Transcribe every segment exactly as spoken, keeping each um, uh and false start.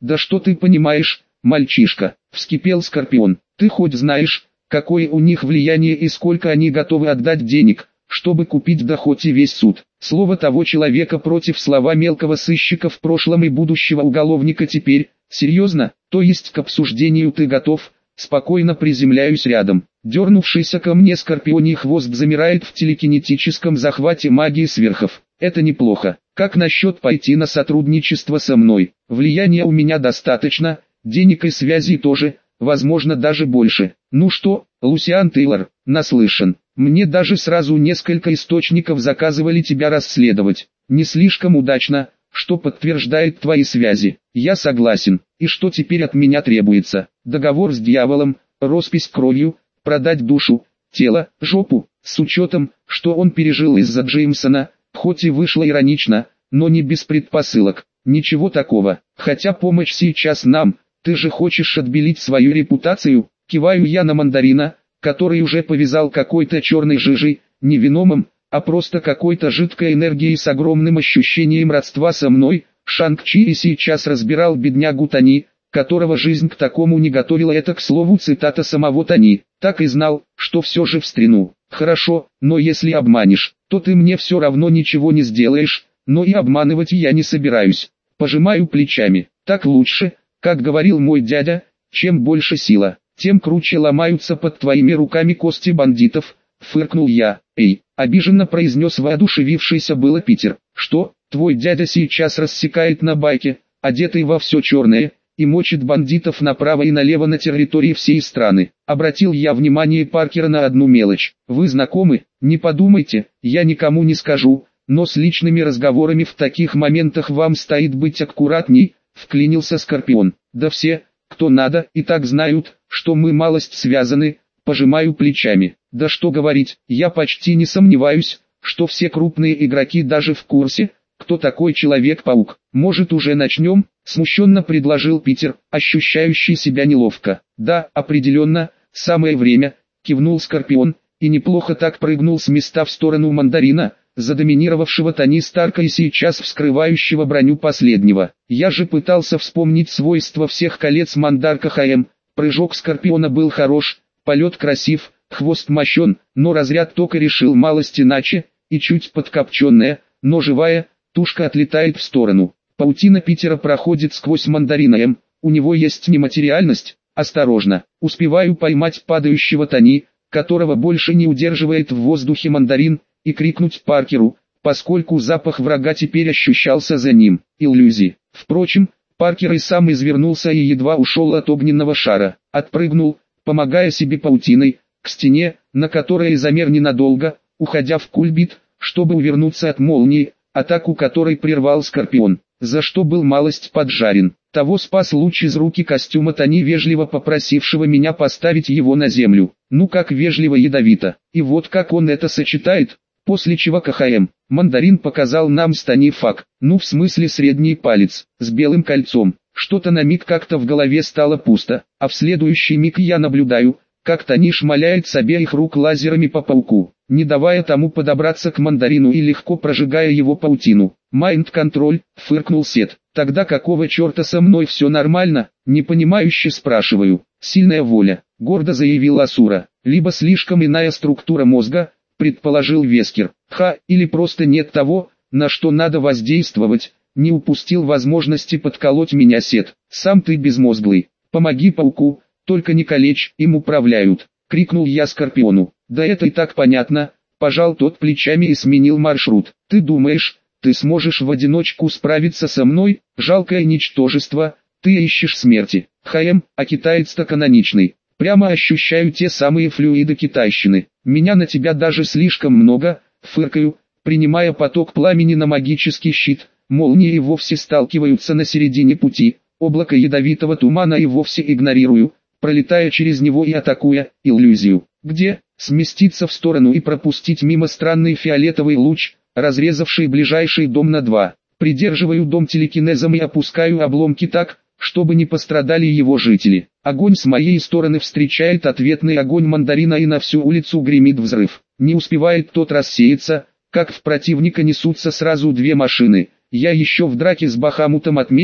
Да что ты понимаешь, мальчишка, вскипел Скорпион. Ты хоть знаешь, какое у них влияние и сколько они готовы отдать денег, чтобы купить да хоть и весь суд. Слово того человека против слова мелкого сыщика в прошлом и будущего уголовника теперь. Серьезно, то есть к обсуждению ты готов? Спокойно приземляюсь рядом. Дернувшийся ко мне скорпионий хвост замирает в телекинетическом захвате магии сверхов. Это неплохо. Как насчет пойти на сотрудничество со мной? Влияния у меня достаточно, денег и связей тоже, возможно даже больше. Ну что, Лусиан Тейлор, наслышан. Мне даже сразу несколько источников заказывали тебя расследовать. Не слишком удачно, что подтверждает твои связи. Я согласен. И что теперь от меня требуется? Договор с дьяволом, роспись кровью, продать душу, тело, жопу, с учетом, что он пережил из-за Джеймсона, хоть и вышло иронично, но не без предпосылок. Ничего такого. Хотя помощь сейчас нам, ты же хочешь отбелить свою репутацию? Киваю я на мандарина, который уже повязал какой-то черной жижей, не виномом, а просто какой-то жидкой энергией с огромным ощущением родства со мной. Шанг-Чи и сейчас разбирал беднягу Тани, которого жизнь к такому не готовила. Это, к слову, цитата самого Тани. Так и знал, что все же встряну. Хорошо, но если обманешь, то ты мне все равно ничего не сделаешь, но и обманывать я не собираюсь. Пожимаю плечами. Так лучше, как говорил мой дядя, чем больше сила, тем круче ломаются под твоими руками кости бандитов, фыркнул я. Эй, обиженно произнес воодушевившийся было Питер. Что, твой дядя сейчас рассекает на байке, одетый во все черное, и мочит бандитов направо и налево на территории всей страны? Обратил я внимание Паркера на одну мелочь. Вы знакомы? Не подумайте, я никому не скажу, но с личными разговорами в таких моментах вам стоит быть аккуратней, вклинился Скорпион. Да все, кто надо, и так знают, что мы малость связаны. Пожимаю плечами. Да что говорить, я почти не сомневаюсь, что все крупные игроки даже в курсе, кто такой Человек-паук. Может, уже начнем? Смущенно предложил Питер, ощущающий себя неловко. Да, определенно, самое время, кивнул Скорпион, и неплохо так прыгнул с места в сторону мандарина, задоминировавшего Тони Старка и сейчас вскрывающего броню последнего. Я же пытался вспомнить свойства всех колец Мандарка ХМ. Прыжок Скорпиона был хорош, полет красив, хвост мощен, но разряд тока решил малость иначе, и чуть подкопченная, но живая, тушка отлетает в сторону. Паутина Питера проходит сквозь мандарина М, у него есть нематериальность. Осторожно, успеваю поймать падающего Тони, которого больше не удерживает в воздухе мандарин, и крикнуть Паркеру, поскольку запах врага теперь ощущался за ним. Иллюзии. Впрочем, Паркер и сам извернулся и едва ушел от огненного шара. Отпрыгнул, помогая себе паутиной, к стене, на которой замер ненадолго, уходя в кульбит, чтобы увернуться от молнии, атаку которой прервал Скорпион, за что был малость поджарен. Того спас луч из руки костюма Тони, вежливо попросившего меня поставить его на землю. Ну как вежливо ядовито. И вот как он это сочетает. После чего КХМ, мандарин показал нам с Тони фак, ну в смысле средний палец, с белым кольцом. Что-то на миг как-то в голове стало пусто, а в следующий миг я наблюдаю, как Тони шмаляет с обеих рук лазерами по пауку, не давая тому подобраться к мандарину и легко прожигая его паутину. «Майнд-контроль», — фыркнул Сет. «Тогда какого черта со мной все нормально?» Непонимающе спрашиваю. «Сильная воля», — гордо заявил Асура. «Либо слишком иная структура мозга», — предположил Вескер. «Ха, или просто нет того, на что надо воздействовать». Не упустил возможности подколоть меня Сет. «Сам ты безмозглый. Помоги пауку, только не калечь, им управляют», — крикнул я Скорпиону. «Да это и так понятно», — пожал тот плечами и сменил маршрут. «Ты думаешь, ты сможешь в одиночку справиться со мной, жалкое ничтожество? Ты ищешь смерти. ХМ, а китаец-то каноничный. Прямо ощущаю те самые флюиды китайщины. Меня на тебя даже слишком много», — фыркаю, принимая поток пламени на магический щит. Молнии и вовсе сталкиваются на середине пути, облако ядовитого тумана и вовсе игнорирую, пролетая через него и атакуя иллюзию. Где? Сместиться в сторону и пропустить мимо странный фиолетовый луч, разрезавший ближайший дом на два. Придерживаю дом телекинезом и опускаю обломки так, чтобы не пострадали его жители. Огонь с моей стороны встречает ответный огонь мандарина и на всю улицу гремит взрыв. Не успевает тот рассеяться, как в противника несутся сразу две машины. Я еще в драке с Бахамутом отметил,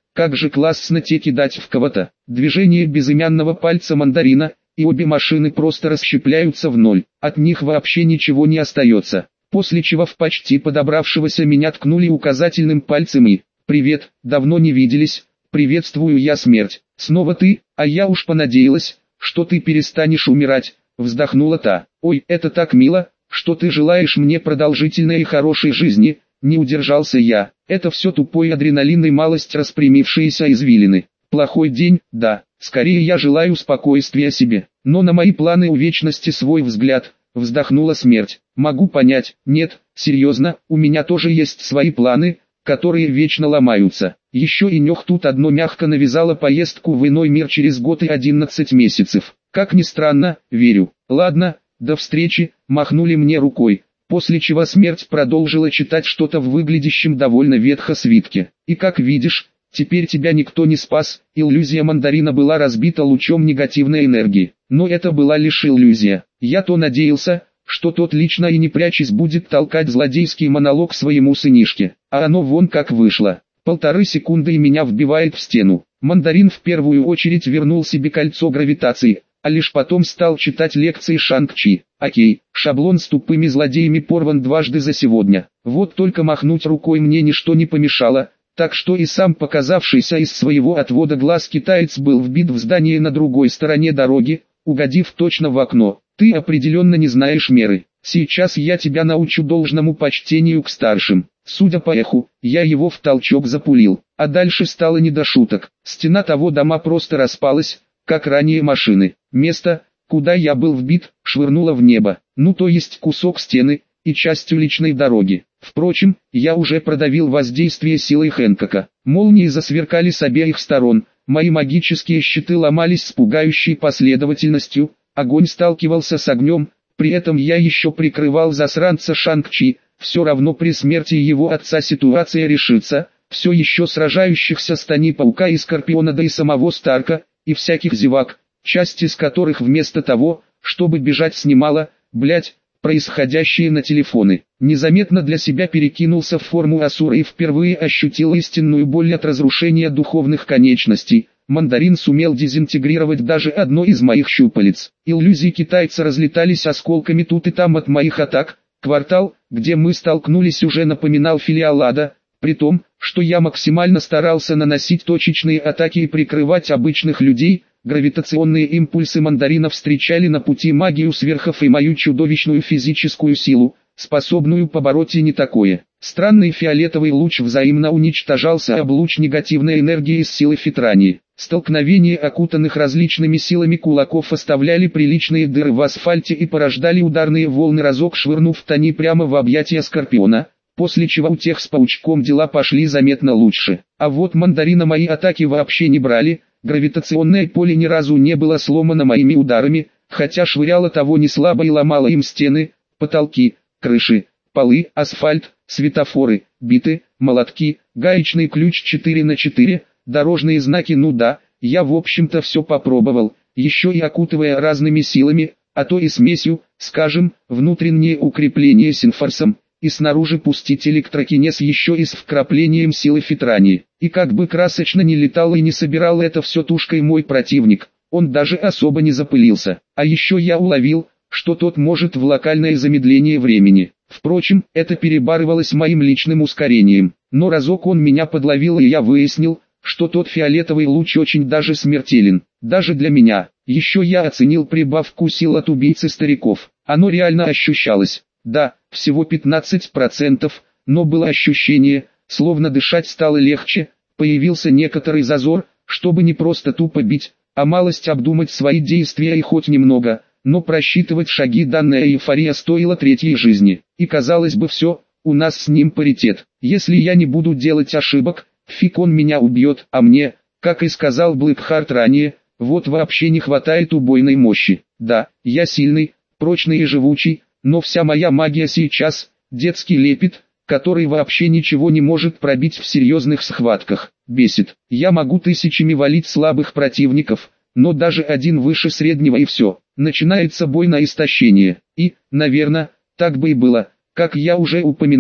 как же классно те кидать в кого-то. Движение безымянного пальца мандарина, и обе машины просто расщепляются в ноль, от них вообще ничего не остается. После чего в почти подобравшегося меня ткнули указательным пальцем и «Привет, давно не виделись, приветствую я смерть, снова ты, а я уж понадеялась, что ты перестанешь умирать», вздохнула та. «Ой, это так мило, что ты желаешь мне продолжительной и хорошей жизни», не удержался я. «Это все тупой адреналин и малость распрямившиеся извилины. Плохой день, да, скорее я желаю спокойствия себе, но на мои планы у вечности свой взгляд», вздохнула смерть. «Могу понять, нет, серьезно, у меня тоже есть свои планы, которые вечно ломаются. Еще и нёх тут одно мягко навязало поездку в иной мир через год и одиннадцать месяцев. Как ни странно, верю. Ладно, до встречи», махнули мне рукой, после чего смерть продолжила читать что-то в выглядящем довольно ветхо свитке. «И как видишь, теперь тебя никто не спас», иллюзия мандарина была разбита лучом негативной энергии. Но это была лишь иллюзия. Я-то надеялся, что тот лично и не прячась будет толкать злодейский монолог своему сынишке. А оно вон как вышло. Полторы секунды и меня вбивает в стену. Мандарин в первую очередь вернул себе кольцо гравитации, а лишь потом стал читать лекции Шанг-Чи. Окей, шаблон с тупыми злодеями порван дважды за сегодня. Вот только махнуть рукой мне ничто не помешало, так что и сам показавшийся из своего отвода глаз китаец был вбит в здание на другой стороне дороги, угодив точно в окно. «Ты определенно не знаешь меры. Сейчас я тебя научу должному почтению к старшим». Судя по эху, я его в толчок запулил, а дальше стало не до шуток. Стена того дома просто распалась, как ранее машины. Место, куда я был вбит, швырнуло в небо, ну то есть кусок стены и часть уличной дороги. Впрочем, я уже продавил воздействие силы Хэнкока. Молнии засверкали с обеих сторон, мои магические щиты ломались с пугающей последовательностью, огонь сталкивался с огнем, при этом я еще прикрывал засранца Шанг-Чи. Все равно при смерти его отца ситуация решится, все еще сражающихся с Тони Паука и Скорпиона, да и самого Старка, и всяких зевак, часть из которых вместо того, чтобы бежать, снимала, блять, происходящее на телефоны. Незаметно для себя перекинулся в форму Асура и впервые ощутил истинную боль от разрушения духовных конечностей. Мандарин сумел дезинтегрировать даже одно из моих щупалец. Иллюзии китайца разлетались осколками тут и там от моих атак. Квартал, где мы столкнулись, уже напоминал филиал ада, при том, что я максимально старался наносить точечные атаки и прикрывать обычных людей. Гравитационные импульсы мандарина встречали на пути магию сверхов и мою чудовищную физическую силу, способную побороть и не такое. Странный фиолетовый луч взаимно уничтожался об луч негативной энергии из силы Фитрани. Столкновения окутанных различными силами кулаков оставляли приличные дыры в асфальте и порождали ударные волны, разок швырнув Тони прямо в объятия Скорпиона, после чего у тех с паучком дела пошли заметно лучше. А вот мандарина мои атаки вообще не брали, гравитационное поле ни разу не было сломано моими ударами, хотя швыряло того не слабо и ломало им стены, потолки, крыши, полы, асфальт, светофоры, биты, молотки, гаечный ключ четыре на четыре, дорожные знаки. Ну да, я в общем-то все попробовал, еще и окутывая разными силами, а то и смесью, скажем, внутреннее укрепление синфорсом, и снаружи пустить электрокинез еще и с вкраплением силы Фитрани. И как бы красочно не летал и не собирал это все тушкой мой противник, он даже особо не запылился. А еще я уловил, что тот может в локальное замедление времени. Впрочем, это перебарывалось моим личным ускорением. Но разок он меня подловил, и я выяснил, что тот фиолетовый луч очень даже смертелен. Даже для меня. Еще я оценил прибавку сил от убийцы стариков. Оно реально ощущалось. Да, всего пятнадцать процентов, но было ощущение, словно дышать стало легче, появился некоторый зазор, чтобы не просто тупо бить, а малость обдумать свои действия и хоть немного, но просчитывать шаги. Данная эйфория стоила третьей жизни. И казалось бы, все, у нас с ним паритет. Если я не буду делать ошибок, фиг он меня убьет, а мне, как и сказал Блэкхарт ранее, вот вообще не хватает убойной мощи. Да, я сильный, прочный и живучий, но вся моя магия сейчас – детский лепет, который вообще ничего не может пробить в серьезных схватках. Бесит. Я могу тысячами валить слабых противников, но даже один выше среднего и все. Начинается бой на истощение. И, наверное, так бы и было, как я уже упомянул,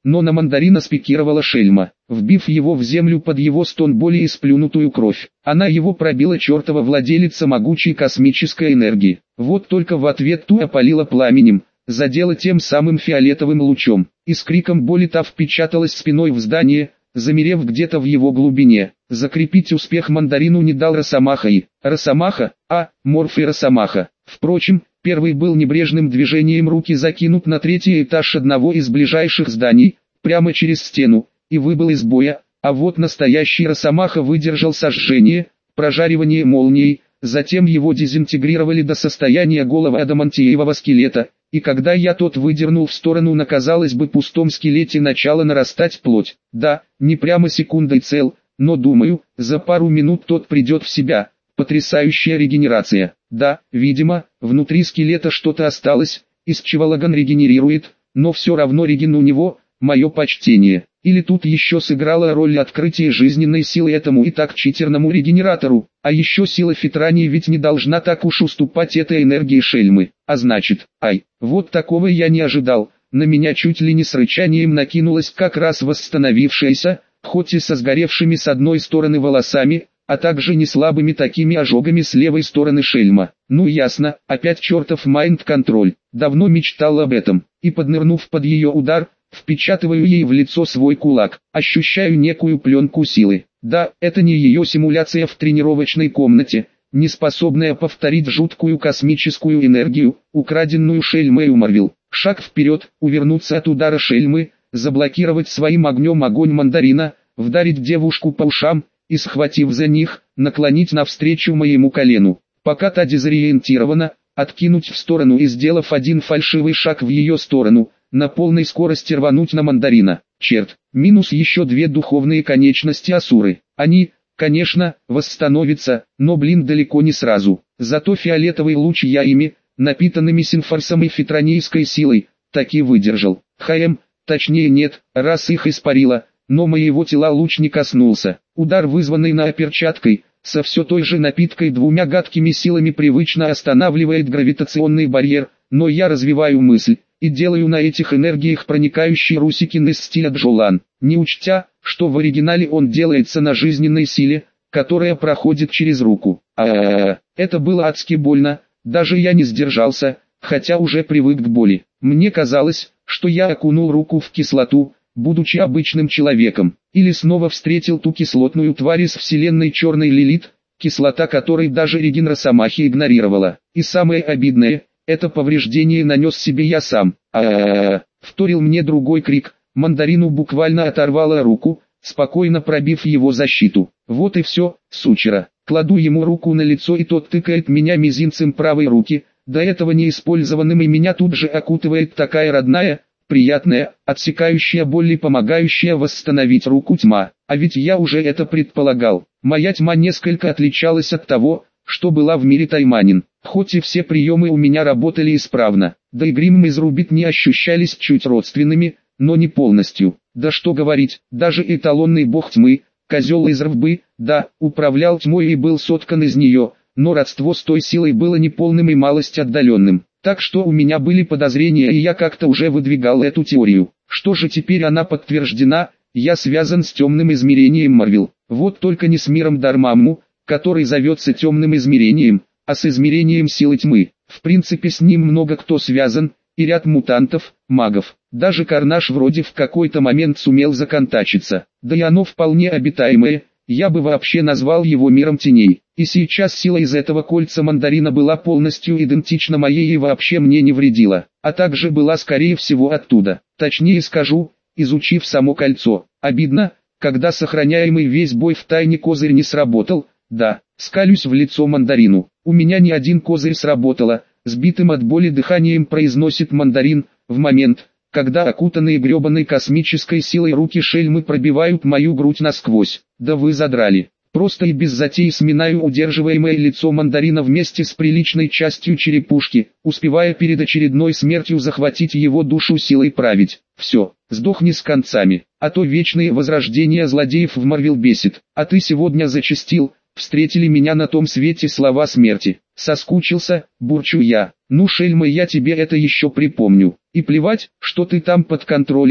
но на мандарина спикировала шельма, вбив его в землю под его стон боли и сплюнутую кровь. Она его пробила, чертова владелица могучей космической энергии. Вот только в ответ ту опалила пламенем, задела тем самым фиолетовым лучом, и с криком боли та впечаталась спиной в здание, замерев где-то в его глубине. Закрепить успех мандарину не дал Росомаха и... Росомаха? А, Морф и Росомаха. Впрочем, первый был небрежным движением руки закинут на третий этаж одного из ближайших зданий, прямо через стену, и выбыл из боя, а вот настоящий Росомаха выдержал сожжение, прожаривание молнией, затем его дезинтегрировали до состояния голого адамантиевого скелета, и когда я тот выдернул в сторону на, казалось бы, пустом скелете, начала нарастать плоть. Да, не прямо секундой цел, но думаю, за пару минут тот придет в себя. Потрясающая регенерация. Да, видимо, внутри скелета что-то осталось, из чего Лаган регенерирует, но все равно реген у него, мое почтение. Или тут еще сыграла роль открытия жизненной силы этому и так читерному регенератору, а еще сила Фитрани ведь не должна так уж уступать этой энергии шельмы, а значит, ай, вот такого я не ожидал, на меня чуть ли не с рычанием накинулась как раз восстановившаяся, хоть и со сгоревшими с одной стороны волосами, а также не слабыми такими ожогами с левой стороны шельма. Ну ясно, опять чертов майнд-контроль, давно мечтал об этом, и поднырнув под ее удар, впечатываю ей в лицо свой кулак, ощущаю некую пленку силы. Да, это не ее симуляция в тренировочной комнате, не способная повторить жуткую космическую энергию, украденную шельмой у Марвел. Шаг вперед, увернуться от удара шельмы, заблокировать своим огнем огонь мандарина, вдарить девушку по ушам, и, схватив за них, наклонить навстречу моему колену. Пока та дезориентирована, откинуть в сторону и, сделав один фальшивый шаг в ее сторону, на полной скорости рвануть на мандарина. Черт, минус еще две духовные конечности асуры. Они, конечно, восстановятся, но блин далеко не сразу. Зато фиолетовый луч я ими, напитанными синфорсом и фитронийской силой, таки выдержал. ХМ, точнее нет, раз их испарило, но моего тела луч не коснулся. Удар, вызванный на перчаткой, со все той же напиткой двумя гадкими силами привычно останавливает гравитационный барьер, но я развиваю мысль, и делаю на этих энергиях проникающий Русикин из стиля Джолан, не учтя, что в оригинале он делается на жизненной силе, которая проходит через руку. А-а-а, это было адски больно, даже я не сдержался, хотя уже привык к боли. Мне казалось, что я окунул руку в кислоту, будучи обычным человеком, или снова встретил ту кислотную тварь из вселенной Черной Лилит, кислота которой даже реген Росомахи игнорировала. И самое обидное, это повреждение нанес себе я сам. А-а-а, вторил мне другой крик, мандарину буквально оторвало руку, спокойно пробив его защиту. Вот и все, сучера. Кладу ему руку на лицо, и тот тыкает меня мизинцем правой руки, до этого неиспользованным, и меня тут же окутывает такая родная, приятная, отсекающая боль и помогающая восстановить руку тьма. А ведь я уже это предполагал. Моя тьма несколько отличалась от того, что была в мире Тайманин. Хоть и все приемы у меня работали исправно, да и грим из Рубит не ощущались чуть родственными, но не полностью. Да что говорить, даже эталонный бог тьмы, козел из Рвбы, да, управлял тьмой и был соткан из нее, но родство с той силой было неполным и малость отдаленным. Так что у меня были подозрения, и я как-то уже выдвигал эту теорию. Что же теперь она подтверждена, я связан с темным измерением Марвел. Вот только не с миром Дармамму, который зовется темным измерением, а с измерением силы тьмы. В принципе с ним много кто связан, и ряд мутантов, магов. Даже Карнаж вроде в какой-то момент сумел законтачиться. Да и оно вполне обитаемое, я бы вообще назвал его миром теней. И сейчас сила из этого кольца мандарина была полностью идентична моей и вообще мне не вредила, а также была скорее всего оттуда. Точнее скажу, изучив само кольцо. Обидно, когда сохраняемый весь бой в тайне козырь не сработал. Да, скалюсь в лицо мандарину. У меня ни один козырь сработало, сбитым от боли дыханием произносит мандарин, в момент, когда окутанные гребаной космической силой руки шельмы пробивают мою грудь насквозь. Да вы задрали. Просто и без затей сминаю удерживаемое лицо мандарина вместе с приличной частью черепушки, успевая перед очередной смертью захватить его душу силой править. Все, сдохни с концами, а то вечные возрождения злодеев в Марвел бесит. А ты сегодня зачастил, встретили меня на том свете слова смерти. Соскучился, бурчу я. Ну шельма, я тебе это еще припомню. И плевать, что ты там под контролем,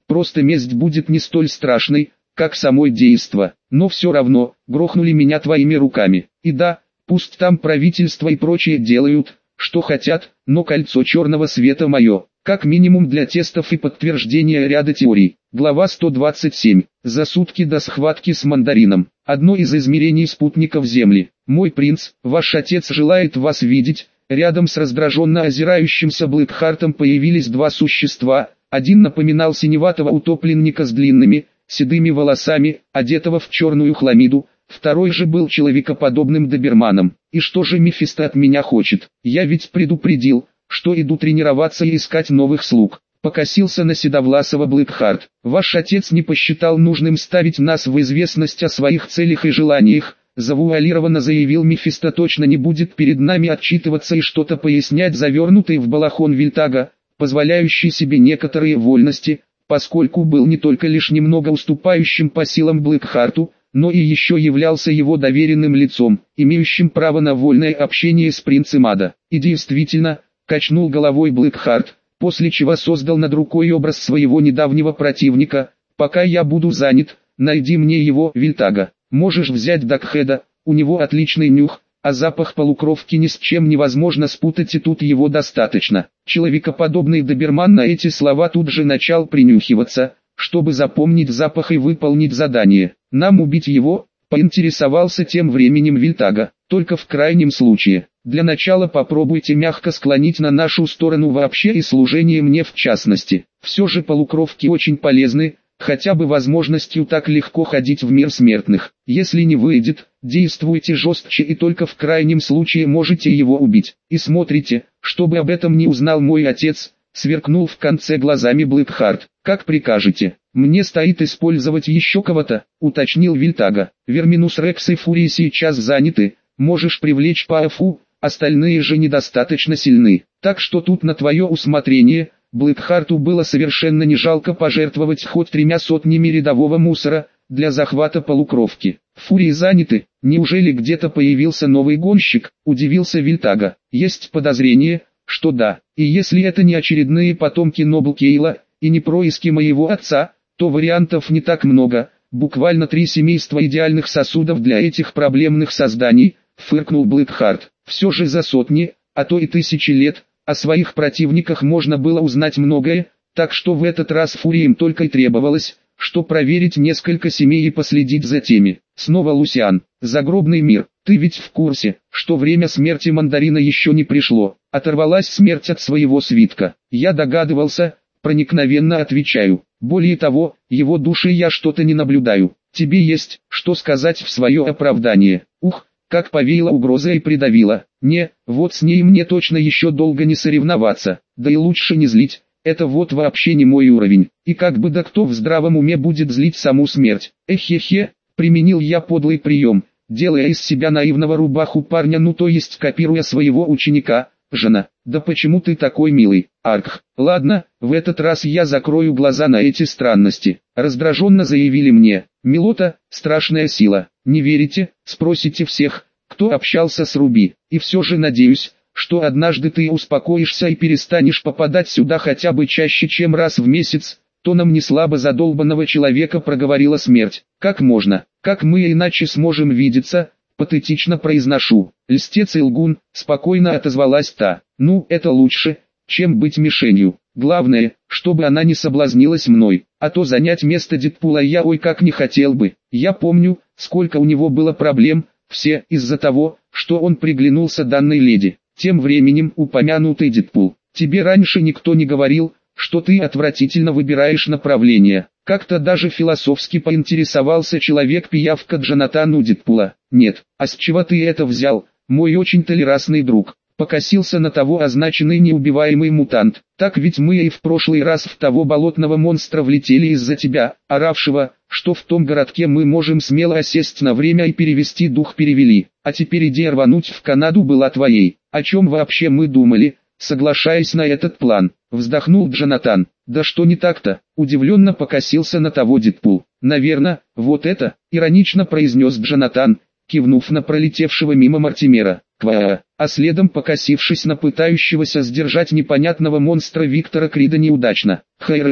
просто месть будет не столь страшной, как самой действо, но все равно, грохнули меня твоими руками. И да, пусть там правительство и прочие делают, что хотят, но кольцо черного света мое, как минимум для тестов и подтверждения ряда теорий. Глава сто двадцать семь. За сутки до схватки с мандарином. Одно из измерений спутников Земли. Мой принц, ваш отец желает вас видеть. Рядом с раздраженно озирающимся Блэкхартом появились два существа. Один напоминал синеватого утопленника с длинными, седыми волосами, одетого в черную хламиду. Второй же был человекоподобным доберманом. И что же Мефисто от меня хочет? Я ведь предупредил, что иду тренироваться и искать новых слуг. Покосился на седовласого Блэкхарт. Ваш отец не посчитал нужным ставить нас в известность о своих целях и желаниях. Завуалированно заявил Мефисто, точно не будет перед нами отчитываться и что-то пояснять, завернутый в балахон Вильтага, позволяющий себе некоторые вольности, поскольку был не только лишь немного уступающим по силам Блэкхарту, но и еще являлся его доверенным лицом, имеющим право на вольное общение с принцем Ада. И действительно, качнул головой Блэкхарт, после чего создал над рукой образ своего недавнего противника. Пока я буду занят, найди мне его, Вильтага. Можешь взять Дакхеда, у него отличный нюх, а запах полукровки ни с чем невозможно спутать, и тут его достаточно. Человекоподобный доберман на эти слова тут же начал принюхиваться, чтобы запомнить запах и выполнить задание. Нам убить его, поинтересовался тем временем Вильтага, только в крайнем случае. Для начала попробуйте мягко склонить на нашу сторону вообще и служение мне в частности. Все же полукровки очень полезны, хотя бы возможностью так легко ходить в мир смертных. Если не выйдет, действуйте жестче и только в крайнем случае можете его убить. И смотрите, чтобы об этом не узнал мой отец, сверкнул в конце глазами Блэкхарт. Как прикажете. Мне стоит использовать еще кого-то, уточнил Вильтага. Верминус Рекс и Фурии сейчас заняты, можешь привлечь Паафу, остальные же недостаточно сильны. Так что тут на твое усмотрение. Блэкхарту было совершенно не жалко пожертвовать хоть тремя сотнями рядового мусора для захвата полукровки. Фурии заняты, неужели где-то появился новый гонщик, удивился Вильтага. Есть подозрение, что да, и если это не очередные потомки Ноблкейла, и не происки моего отца, то вариантов не так много, буквально три семейства идеальных сосудов для этих проблемных созданий, фыркнул Блэкхарт. Все же за сотни, а то и тысячи лет, о своих противниках можно было узнать многое, так что в этот раз Фуриям только и требовалось, что проверить несколько семей и последить за теми. Снова Лусиан, загробный мир, ты ведь в курсе, что время смерти мандарина еще не пришло, оторвалась смерть от своего свитка. Я догадывался, проникновенно отвечаю, более того, его души я что-то не наблюдаю. Тебе есть, что сказать в свое оправдание. Ух, как повеяло угроза и придавила. Не, вот с ней мне точно еще долго не соревноваться, да и лучше не злить, это вот вообще не мой уровень. И как бы да кто в здравом уме будет злить саму смерть. Эхе-хе, применил я подлый прием, делая из себя наивного рубаху парня, ну то есть копируя своего ученика. Жена, да почему ты такой милый, Аркх? Ладно, в этот раз я закрою глаза на эти странности. Раздраженно заявили мне. Милота, страшная сила. Не верите? Спросите всех, кто общался с Руби. И все же надеюсь, что однажды ты успокоишься и перестанешь попадать сюда хотя бы чаще, чем раз в месяц. Тоном неслабо задолбанного человека проговорила смерть. Как можно? Как мы иначе сможем видеться? Патетично произношу. Льстец и лгун, спокойно отозвалась та. Ну, это лучше, чем быть мишенью. Главное, чтобы она не соблазнилась мной, а то занять место Дедпула я ой как не хотел бы. Я помню, сколько у него было проблем, все из-за того, что он приглянулся данной леди. Тем временем упомянутый Дедпул. Тебе раньше никто не говорил, что ты отвратительно выбираешь направление. Как-то даже философски поинтересовался человек-пиявка Джонатан у Дедпула. Нет, а с чего ты это взял, мой очень толерантный друг? Покосился на того означенный неубиваемый мутант. Так ведь мы и в прошлый раз в того болотного монстра влетели из-за тебя, оравшего, что в том городке мы можем смело осесть на время и перевести дух перевели. А теперь идея рвануть в Канаду была твоей. О чем вообще мы думали, соглашаясь на этот план? Вздохнул Джонатан. Да что не так-то? Удивленно покосился на того Дедпул. Наверно, вот это, иронично произнес Джонатан, кивнув на пролетевшего мимо Мортимера. Кваа, а следом покосившись на пытающегося сдержать непонятного монстра Виктора Крида неудачно. Хайррр,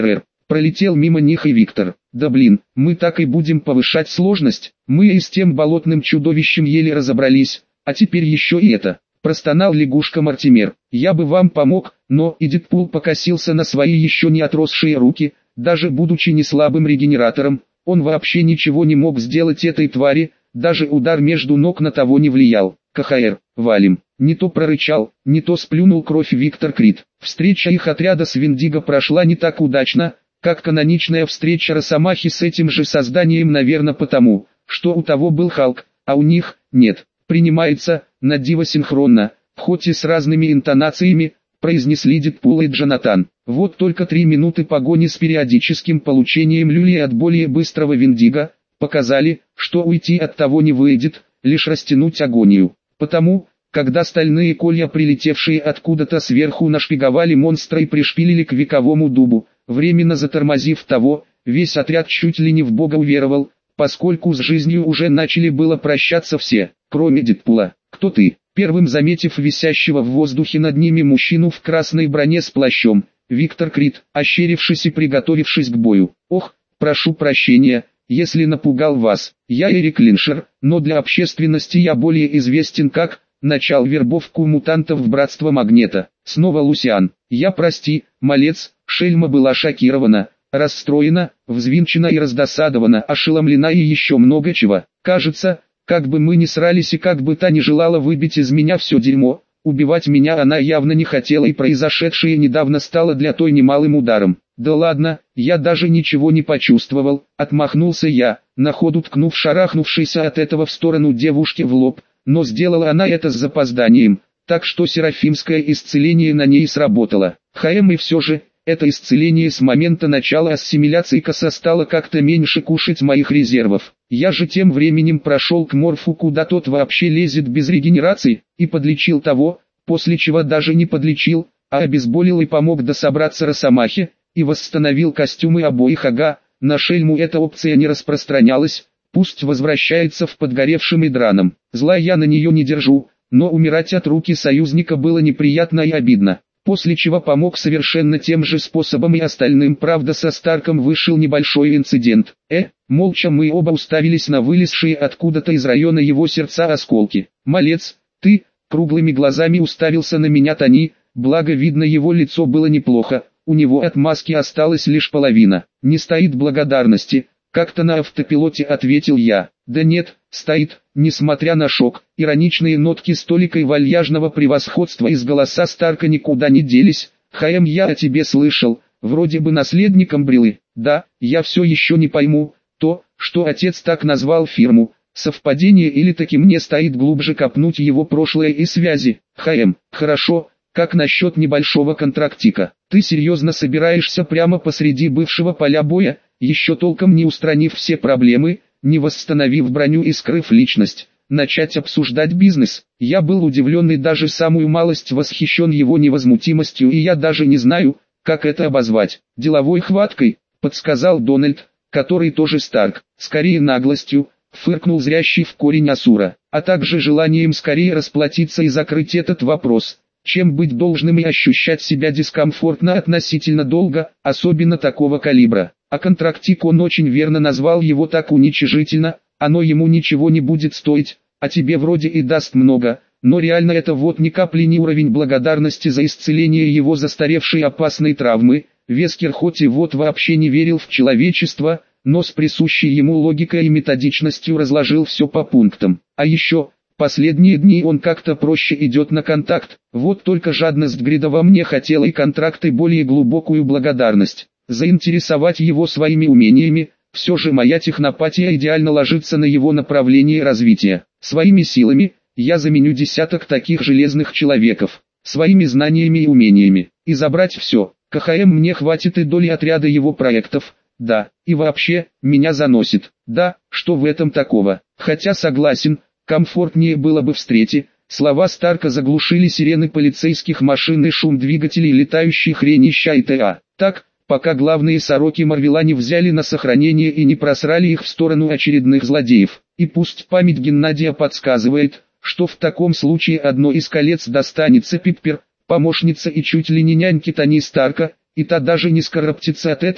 Пролетел мимо них и Виктор. Да блин, мы так и будем повышать сложность. Мы и с тем болотным чудовищем еле разобрались, а теперь еще и это. Простонал лягушка Мартимер. Я бы вам помог, но и Дедпул покосился на свои еще не отросшие руки. Даже будучи не слабым регенератором, он вообще ничего не мог сделать этой твари, даже удар между ног на того не влиял. КХР, валим. Не то прорычал, не то сплюнул кровь Виктор Крид. Встреча их отряда с Виндиго прошла не так удачно, как каноничная встреча Росомахи с этим же созданием, наверное потому, что у того был Халк, а у них нет. Принимается, на диво синхронно, хоть и с разными интонациями, произнесли Дедпул и Джонатан. Вот только три минуты погони с периодическим получением люлей от более быстрого Виндиго показали, что уйти от того не выйдет, лишь растянуть агонию. Потому, когда стальные колья, прилетевшие откуда-то сверху, нашпиговали монстра и пришпилили к вековому дубу, временно затормозив того, весь отряд чуть ли не в бога уверовал, поскольку с жизнью уже начали было прощаться все, кроме Дедпула. «Кто ты?» Первым заметив висящего в воздухе над ними мужчину в красной броне с плащом, Виктор Крид, ощерившись и приготовившись к бою. «Ох, прошу прощения, если напугал вас. Я Эрик Линшер, но для общественности я более известен как начал вербовку мутантов в Братство Магнета». Снова Лусиан. «Я прости, малец». Шельма была шокирована, расстроена, взвинчена и раздосадована, ошеломлена и еще много чего. Кажется, как бы мы ни срались и как бы та не желала выбить из меня все дерьмо, убивать меня она явно не хотела, и произошедшее недавно стало для той немалым ударом. «Да ладно, я даже ничего не почувствовал», — отмахнулся я, на ходу ткнув шарахнувшейся от этого в сторону девушки в лоб, но сделала она это с запозданием, так что серафимское исцеление на ней сработало. ХМ и все же, это исцеление с момента начала ассимиляции коса стало как-то меньше кушать моих резервов. Я же тем временем прошел к Морфу, куда тот вообще лезет без регенерации, и подлечил того, после чего даже не подлечил, а обезболил и помог дособраться Росомахе, и восстановил костюмы обоих. Ага, на Шельму эта опция не распространялась, пусть возвращается в подгоревшем и драном. Зла я на нее не держу, но умирать от руки союзника было неприятно и обидно. После чего помог совершенно тем же способом и остальным. Правда, со Старком вышел небольшой инцидент. Э, молча мы оба уставились на вылезшие откуда-то из района его сердца осколки. «Малец, ты», круглыми глазами уставился на меня Тони, благо видно его лицо было неплохо, у него от маски осталась лишь половина. «Не стоит благодарности», как-то на автопилоте ответил я. «Да нет, стоит», несмотря на шок. Ироничные нотки с толикой вальяжного превосходства из голоса Старка никуда не делись. «ХМ, я о тебе слышал, вроде бы наследником Брилы». «Да, я все еще не пойму, то, что отец так назвал фирму, совпадение или таки мне стоит глубже копнуть его прошлое и связи». «ХМ, хорошо, как насчет небольшого контрактика? Ты серьезно собираешься прямо посреди бывшего поля боя, еще толком не устранив все проблемы, не восстановив броню и скрыв личность, начать обсуждать бизнес?» Я был удивлен и даже самую малость восхищен его невозмутимостью, и я даже не знаю, как это обозвать. «Деловой хваткой», подсказал Дональд, который тоже Старк. «Скорее наглостью», фыркнул зрящий в корень Асура, «а также желанием скорее расплатиться и закрыть этот вопрос, чем быть должным и ощущать себя дискомфортно относительно долго, особенно такого калибра». А контрактик, он очень верно назвал его так уничижительно, оно ему ничего не будет стоить, а тебе вроде и даст много, но реально это вот ни капли не уровень благодарности за исцеление его застаревшей опасной травмы. Вескер хоть и вот вообще не верил в человечество, но с присущей ему логикой и методичностью разложил все по пунктам. А еще, последние дни он как-то проще идет на контакт, вот только жадность Грида во мне хотела и контракт, и более глубокую благодарность. Заинтересовать его своими умениями, все же моя технопатия идеально ложится на его направление развития. Своими силами, я заменю десяток таких железных человеков, своими знаниями и умениями, и забрать все. КХМ мне хватит и доли отряда его проектов, да, и вообще, меня заносит, да, что в этом такого, хотя согласен, комфортнее было бы встретить. Слова Старка заглушили сирены полицейских машин и шум двигателей летающей хрени ща и т.а. Так, пока главные сороки Марвела не взяли на сохранение и не просрали их в сторону очередных злодеев. И пусть память Геннадия подсказывает, что в таком случае одно из колец достанется Пиппер, помощница и чуть ли не няньке Тони Старка, и та даже не скороптится от этого,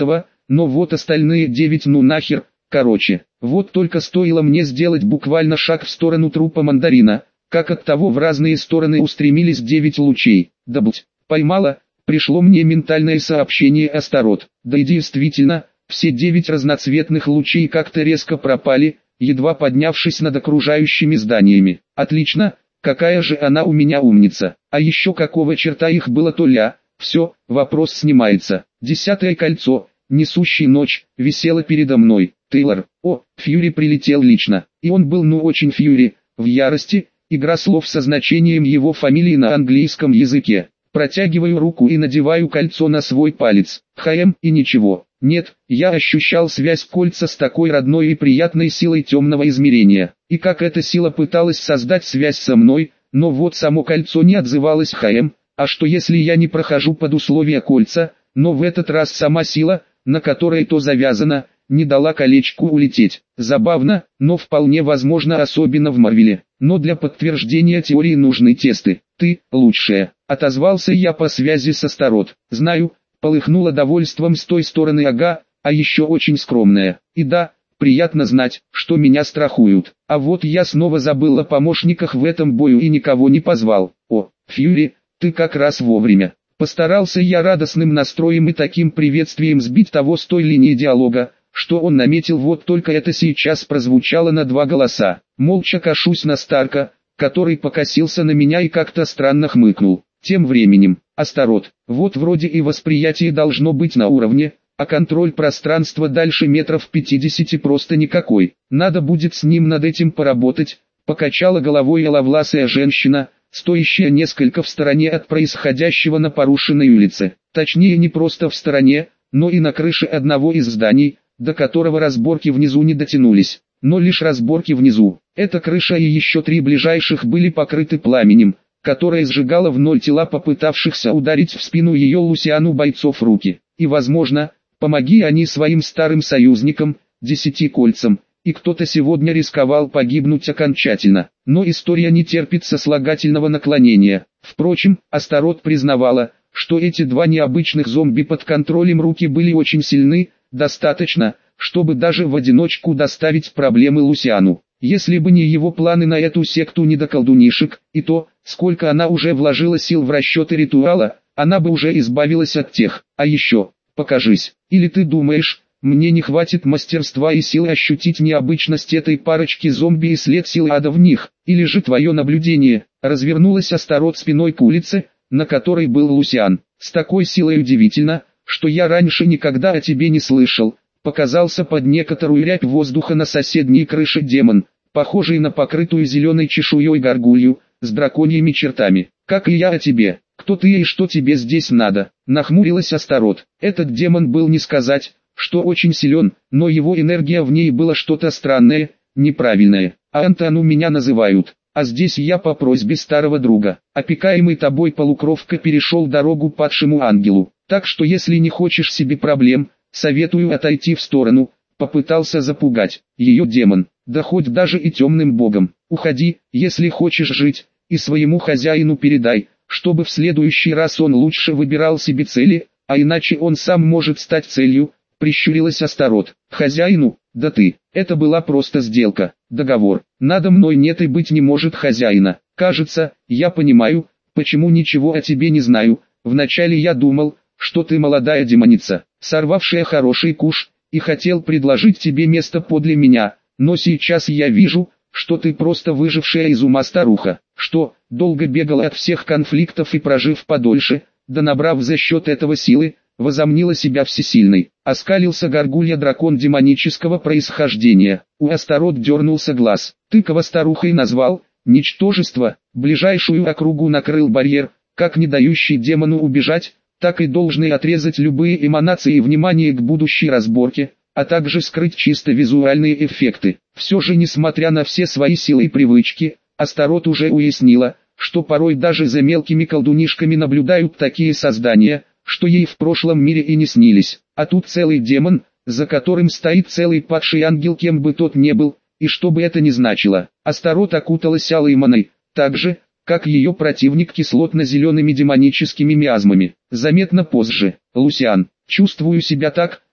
но вот остальные девять ну нахер, короче. Вот только стоило мне сделать буквально шаг в сторону трупа мандарина, как от того в разные стороны устремились девять лучей. Да блять, поймала, пришло мне ментальное сообщение Астарот. Да и действительно, все девять разноцветных лучей как-то резко пропали, едва поднявшись над окружающими зданиями. Отлично, какая же она у меня умница. А еще какого черта их было толя? Все, вопрос снимается. Десятое кольцо, несущий ночь, висело передо мной. Тейлор, о, Фьюри прилетел лично. И он был ну очень Фьюри, в ярости, игра слов со значением его фамилии на английском языке. Протягиваю руку и надеваю кольцо на свой палец. Хм, и ничего. Нет, я ощущал связь кольца с такой родной и приятной силой темного измерения. И как эта сила пыталась создать связь со мной, но вот само кольцо не отзывалось хм. А что если я не прохожу под условия кольца, но в этот раз сама сила, на которой то завязано, не дала колечку улететь. Забавно, но вполне возможно, особенно в Марвеле. Но для подтверждения теории нужны тесты. Ты, лучшая, отозвался я по связи с Астарот. Знаю, полыхнуло довольством с той стороны ага, а еще очень скромная. И да, приятно знать, что меня страхуют. А вот я снова забыл о помощниках в этом бою и никого не позвал. О, Фьюри, ты как раз вовремя. Постарался я радостным настроем и таким приветствием сбить того с той линии диалога, что он наметил, вот только это сейчас прозвучало на два голоса. Молча кашусь на Старка, который покосился на меня и как-то странно хмыкнул. Тем временем, Астарот, вот вроде и восприятие должно быть на уровне, а контроль пространства дальше метров пятидесяти просто никакой. Надо будет с ним над этим поработать, покачала головой ловласая женщина, стоящая несколько в стороне от происходящего на порушенной улице. Точнее не просто в стороне, но и на крыше одного из зданий, до которого разборки внизу не дотянулись. Но лишь разборки внизу. Эта крыша и еще три ближайших были покрыты пламенем, которое сжигало в ноль тела попытавшихся ударить в спину ее Лусиану бойцов руки. И возможно, помоги они своим старым союзникам, десяти кольцам, и кто-то сегодня рисковал погибнуть окончательно. Но история не терпит сослагательного наклонения. Впрочем, Астарот признавала, что эти два необычных зомби под контролем руки были очень сильны, достаточно, чтобы даже в одиночку доставить проблемы Лусиану. Если бы не его планы на эту секту недоколдунишек, и то, сколько она уже вложила сил в расчеты ритуала, она бы уже избавилась от тех. А еще, покажись, или ты думаешь, мне не хватит мастерства и силы ощутить необычность этой парочки зомби и след силы ада в них, или же твое наблюдение, развернулась Астарот спиной к улице, на которой был Лусиан. С такой силой удивительно, что я раньше никогда о тебе не слышал. Показался под некоторую рябь воздуха на соседней крыше демон, похожий на покрытую зеленой чешуей горгулью, с драконьими чертами. Как и я о тебе, кто ты и что тебе здесь надо, нахмурилась Астарот. Этот демон был не сказать, что очень силен, но его энергия в ней была что-то странное, неправильное. А Антону меня называют, а здесь я по просьбе старого друга, опекаемый тобой полукровка, перешел дорогу падшему ангелу. Так что если не хочешь себе проблем, советую отойти в сторону, попытался запугать ее демон, да хоть даже и темным богом. Уходи, если хочешь жить, и своему хозяину передай, чтобы в следующий раз он лучше выбирал себе цели, а иначе он сам может стать целью, прищурилась Астарот. Хозяину, да ты, это была просто сделка, договор, надо мной нет и быть не может хозяина. Кажется, я понимаю, почему ничего о тебе не знаю, вначале я думал, что ты молодая демоница, сорвавшая хороший куш, и хотел предложить тебе место подле меня, но сейчас я вижу, что ты просто выжившая из ума старуха, что, долго бегала от всех конфликтов и прожив подольше, да набрав за счет этого силы, возомнила себя всесильной. Оскалился горгулья-дракон демонического происхождения. У Астарот дернулся глаз. Ты кого старухой назвал? Ничтожество. Ближайшую округу накрыл барьер, как не дающий демону убежать, так и должны отрезать любые эманации внимания к будущей разборке, а также скрыть чисто визуальные эффекты. Все же, несмотря на все свои силы и привычки, Астарот уже уяснила, что порой даже за мелкими колдунишками наблюдают такие создания, что ей в прошлом мире и не снились. А тут целый демон, за которым стоит целый падший ангел, кем бы тот ни был, и что бы это ни значило. Астарот окуталась алой маной, так же, как ее противник, кислотно-зелеными демоническими миазмами. Заметно позже. Лусиан, чувствую себя так,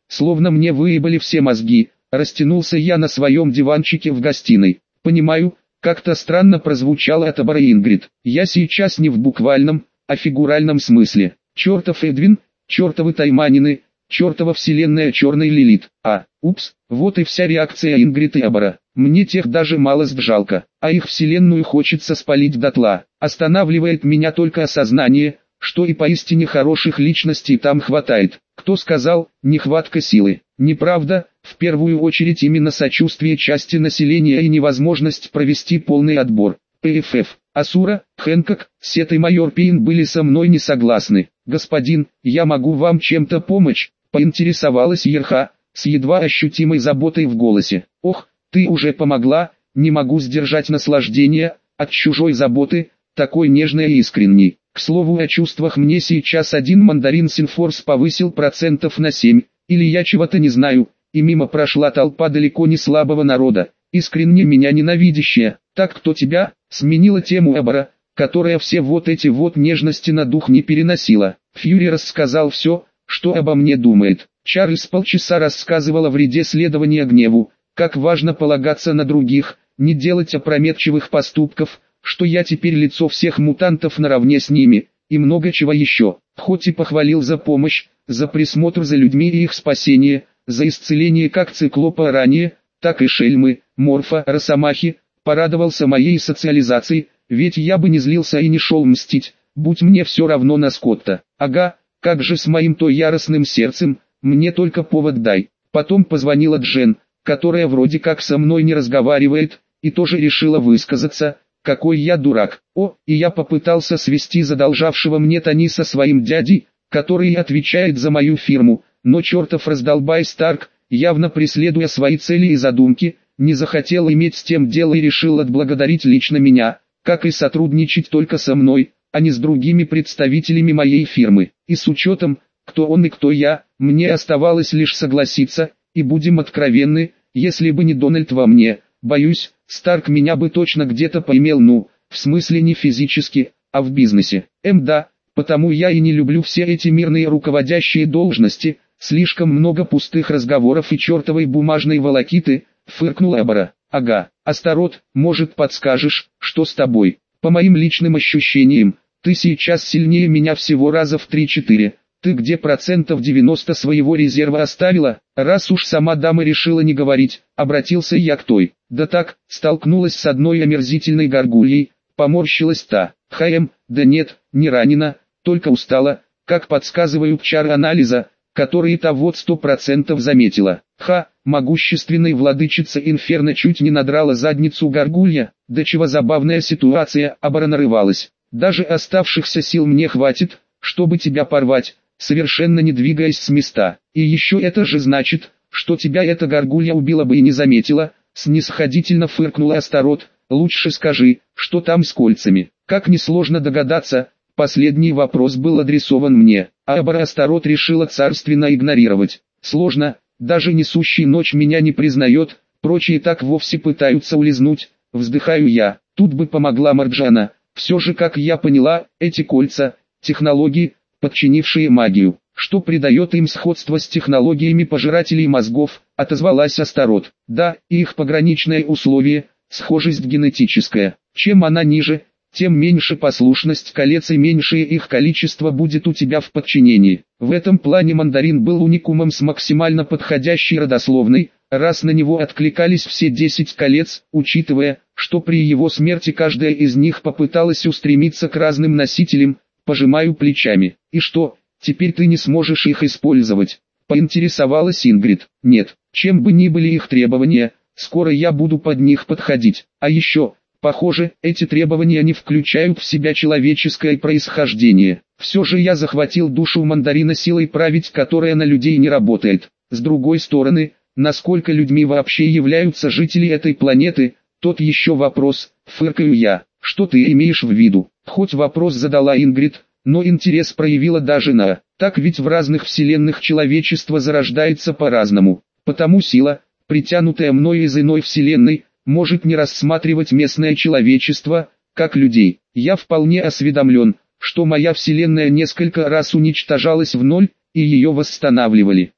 словно мне выебали все мозги. Растянулся я на своем диванчике в гостиной. Понимаю, как-то странно прозвучало от Абара Ингрид. Я сейчас не в буквальном, а фигуральном смысле. Чертов Эдвин, чертовы тайманины, чертова вселенная черной Лилит. А, упс, вот и вся реакция Ингрид и Абара. Мне тех даже малость жалко, а их вселенную хочется спалить дотла. Останавливает меня только осознание, что и поистине хороших личностей там хватает. Кто сказал, нехватка силы? Неправда, в первую очередь именно сочувствие части населения и невозможность провести полный отбор. ПФФ, Асура, Хэнкок, Сет и майор Пейн были со мной не согласны. «Господин, я могу вам чем-то помочь?» — поинтересовалась Ерха, с едва ощутимой заботой в голосе. «Ох, ты уже помогла, не могу сдержать наслаждение от чужой заботы, такой нежной и искренней. К слову о чувствах, мне сейчас один мандарин Синфорс повысил процентов на семь, или я чего-то не знаю, и мимо прошла толпа далеко не слабого народа, искренне меня ненавидящая. Так кто тебя?» — сменила тему Абара, которая все вот эти вот нежности на дух не переносила. Фьюри рассказал все, что обо мне думает. Чарльз полчаса рассказывал о вреде следования гневу, как важно полагаться на других, не делать опрометчивых поступков, что я теперь лицо всех мутантов наравне с ними, и много чего еще. Хоть и похвалил за помощь, за присмотр за людьми и их спасение, за исцеление как циклопа ранее, так и шельмы, морфа, росомахи, порадовался моей социализации, ведь я бы не злился и не шел мстить, будь мне все равно на Скотта. Ага, как же с моим то яростным сердцем, мне только повод дай. Потом позвонила Джен, которая вроде как со мной не разговаривает, и тоже решила высказаться, какой я дурак. О, и я попытался свести задолжавшего мне Тони со своим дядей, который отвечает за мою фирму, но чертов раздолбай Старк, явно преследуя свои цели и задумки, не захотел иметь с тем дело и решил отблагодарить лично меня, как и сотрудничать только со мной, а не с другими представителями моей фирмы. И с учетом, кто он и кто я, мне оставалось лишь согласиться, и будем откровенны, если бы не Дональд во мне, боюсь, Старк меня бы точно где-то поимел, ну, в смысле не физически, а в бизнесе. Эм да, потому я и не люблю все эти мирные руководящие должности, слишком много пустых разговоров и чертовой бумажной волокиты, фыркнул Абара. Ага, Астарот, может подскажешь, что с тобой? По моим личным ощущениям, ты сейчас сильнее меня всего раза в три-четыре. Ты где процентов девяносто своего резерва оставила? Раз уж сама дама решила не говорить, обратился я к той. Да так, столкнулась с одной омерзительной горгульей, поморщилась та. Хм, да нет, не ранена, только устала, как подсказывают чары анализа, которые-то вот сто процентов заметила. Ха, могущественной владычица Инферно чуть не надрала задницу горгулья, да чего забавная ситуация, Абара нарывалась. Даже оставшихся сил мне хватит, чтобы тебя порвать, совершенно не двигаясь с места. И еще это же значит, что тебя эта горгулья убила бы и не заметила, снисходительно фыркнула Астарот. Лучше скажи, что там с кольцами. Как несложно догадаться, последний вопрос был адресован мне, а Абара Астарот решила царственно игнорировать. Сложно, даже несущий ночь меня не признает, прочие так вовсе пытаются улизнуть, вздыхаю я. Тут бы помогла Марджана. Все же, как я поняла, эти кольца, технологии, подчинившие магию, что придает им сходство с технологиями пожирателей мозгов, отозвалась Астарот. Да, и их пограничное условие, схожесть генетическая. Чем она ниже, тем меньше послушность колец и меньшее их количество будет у тебя в подчинении. В этом плане мандарин был уникумом с максимально подходящей родословной, раз на него откликались все десять колец, учитывая, что при его смерти каждая из них попыталась устремиться к разным носителям. Пожимаю плечами. И что, теперь ты не сможешь их использовать? Поинтересовалась Ингрид. Нет, чем бы ни были их требования, скоро я буду под них подходить. А еще, похоже, эти требования не включают в себя человеческое происхождение. Все же я захватил душу мандарина силой править, которая на людей не работает. С другой стороны, насколько людьми вообще являются жители этой планеты, тот еще вопрос, фыркаю я. Что ты имеешь в виду? Хоть вопрос задала Ингрид, но интерес проявила даже на. Так ведь в разных вселенных человечество зарождается по-разному. Потому сила, притянутая мною из иной вселенной, может не рассматривать местное человечество, как людей. Я вполне осведомлен, что моя вселенная несколько раз уничтожалась в ноль, и ее восстанавливали.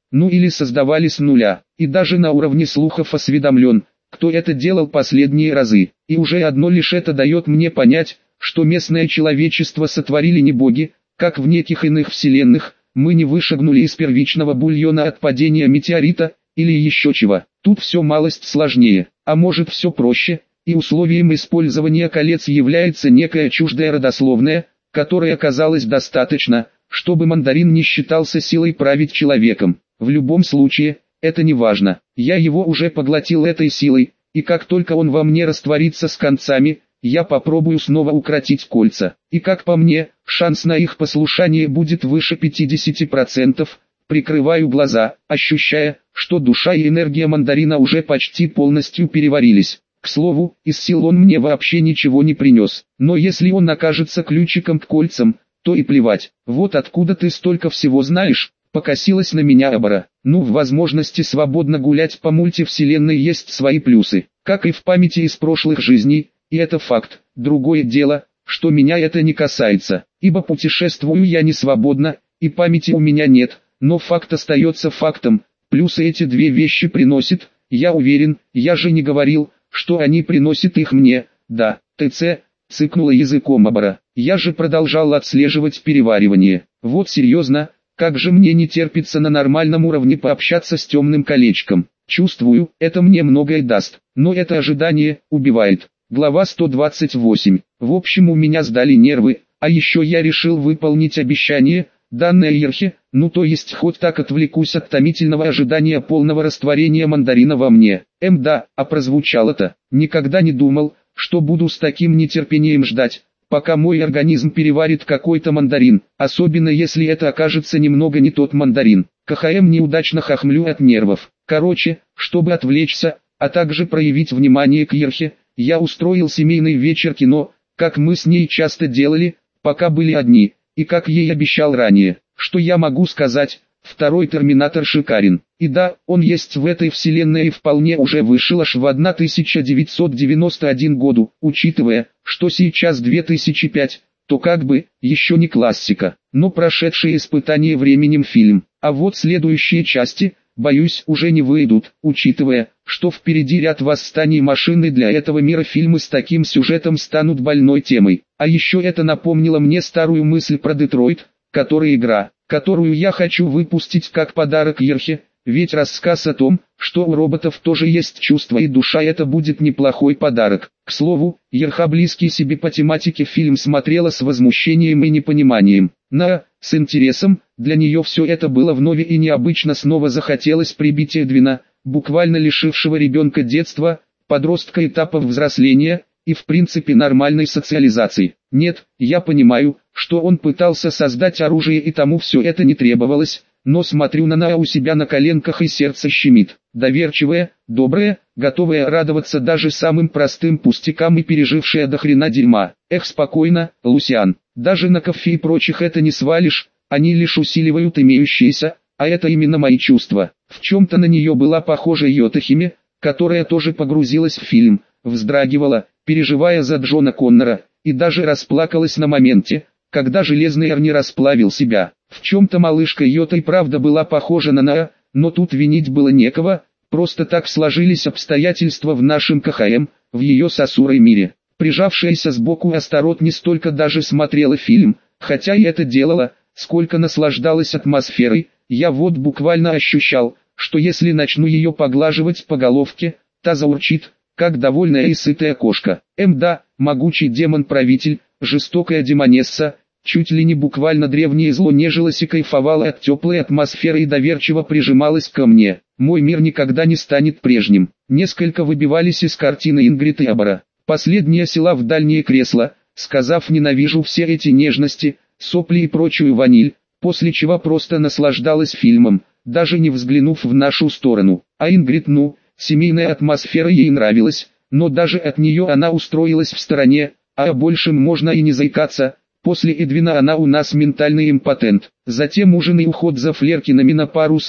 ну или создавали с нуля, и даже на уровне слухов осведомлен, кто это делал последние разы, и уже одно лишь это дает мне понять, что местное человечество сотворили не боги, как в неких иных вселенных, мы не вышагнули из первичного бульона от падения метеорита, или еще чего. Тут все малость сложнее, а может все проще, и условием использования колец является некая чуждая родословная, которой оказалось достаточно, чтобы мандарин не считался силой править человеком. В любом случае, это не важно, я его уже поглотил этой силой, и как только он во мне растворится с концами, я попробую снова укротить кольца. И как по мне, шанс на их послушание будет выше пятидесяти процентов. Прикрываю глаза, ощущая, что душа и энергия мандарина уже почти полностью переварились. К слову, из сил он мне вообще ничего не принес. Но если он окажется ключиком к кольцам, то и плевать. Вот откуда ты столько всего знаешь, покосилась на меня Абара. Ну, в возможности свободно гулять по мультивселенной есть свои плюсы, как и в памяти из прошлых жизней, и это факт. Другое дело, что меня это не касается, ибо путешествую я не свободно, и памяти у меня нет. Но факт остается фактом, плюсы эти две вещи приносит, я уверен, я же не говорил, что они приносят их мне, да, ТЦ, цыкнула языком Абара, я же продолжал отслеживать переваривание, вот серьезно, как же мне не терпится на нормальном уровне пообщаться с темным колечком, чувствую, это мне многое даст, но это ожидание убивает. Глава сто двадцать восемь, в общем у меня сдали нервы, а еще я решил выполнить обещание, данное Ирхе, ну то есть хоть так отвлекусь от томительного ожидания полного растворения мандарина во мне. Эм да, а прозвучало-то, никогда не думал, что буду с таким нетерпением ждать, пока мой организм переварит какой-то мандарин, особенно если это окажется немного не тот мандарин. КХМ неудачно хохмлю от нервов. Короче, чтобы отвлечься, а также проявить внимание к Ирхе, я устроил семейный вечер кино, как мы с ней часто делали, пока были одни. И как ей обещал ранее, что я могу сказать, второй Терминатор шикарен. И да, он есть в этой вселенной и вполне уже вышел аж в тысяча девятьсот девяносто первом году, учитывая, что сейчас две тысячи пятый, то как бы, еще не классика, но прошедший испытание временем фильм. А вот следующие части, боюсь, уже не выйдут, учитывая, что впереди ряд восстаний машин и для этого мира фильмы с таким сюжетом станут больной темой. А еще это напомнило мне старую мысль про Детройт, которая игра, которую я хочу выпустить как подарок Ирхе, ведь рассказ о том, что у роботов тоже есть чувства и душа, это будет неплохой подарок. К слову, Ирха близкий себе по тематике фильм смотрела с возмущением и непониманием. На, с интересом, для нее все это было вновь и необычно, снова захотелось прибить Эдвина, буквально лишившего ребенка детства, подростка этапов взросления, и в принципе нормальной социализации. Нет, я понимаю, что он пытался создать оружие и тому все это не требовалось, но смотрю на Наа у себя на коленках и сердце щемит. Доверчивая, добрая, готовая радоваться даже самым простым пустякам и пережившая до хрена дерьма. Эх, спокойно, Лусиан, даже на кофе и прочих это не свалишь, они лишь усиливают имеющиеся, а это именно мои чувства. В чем-то на нее была похожа Йотахиме, которая тоже погрузилась в фильм, вздрагивала, переживая за Джона Коннора, и даже расплакалась на моменте, когда Железный Арни расплавил себя. В чем-то малышка Йота и правда была похожа на Наа, но тут винить было некого, просто так сложились обстоятельства в нашем КХМ, в ее с Асурой мире. Прижавшаяся сбоку Астарот не столько даже смотрела фильм, хотя и это делала, сколько наслаждалась атмосферой. Я вот буквально ощущал, что если начну ее поглаживать по головке, та заурчит, как довольная и сытая кошка. Эм да, могучий демон-правитель, жестокая демонесса, чуть ли не буквально древнее зло нежилось и кайфовало от теплой атмосферы и доверчиво прижималось ко мне. Мой мир никогда не станет прежним. Несколько выбивались из картины Ингрид и Абара. Последняя села в дальнее кресло, сказав «ненавижу все эти нежности, сопли и прочую ваниль», после чего просто наслаждалась фильмом, даже не взглянув в нашу сторону. А Ингрид, ну, семейная атмосфера ей нравилась, но даже от нее она устроилась в стороне, а о большем можно и не заикаться. После Эдвина она у нас ментальный импотент. Затем ужин и уход за Флеркинами на пару с Абара,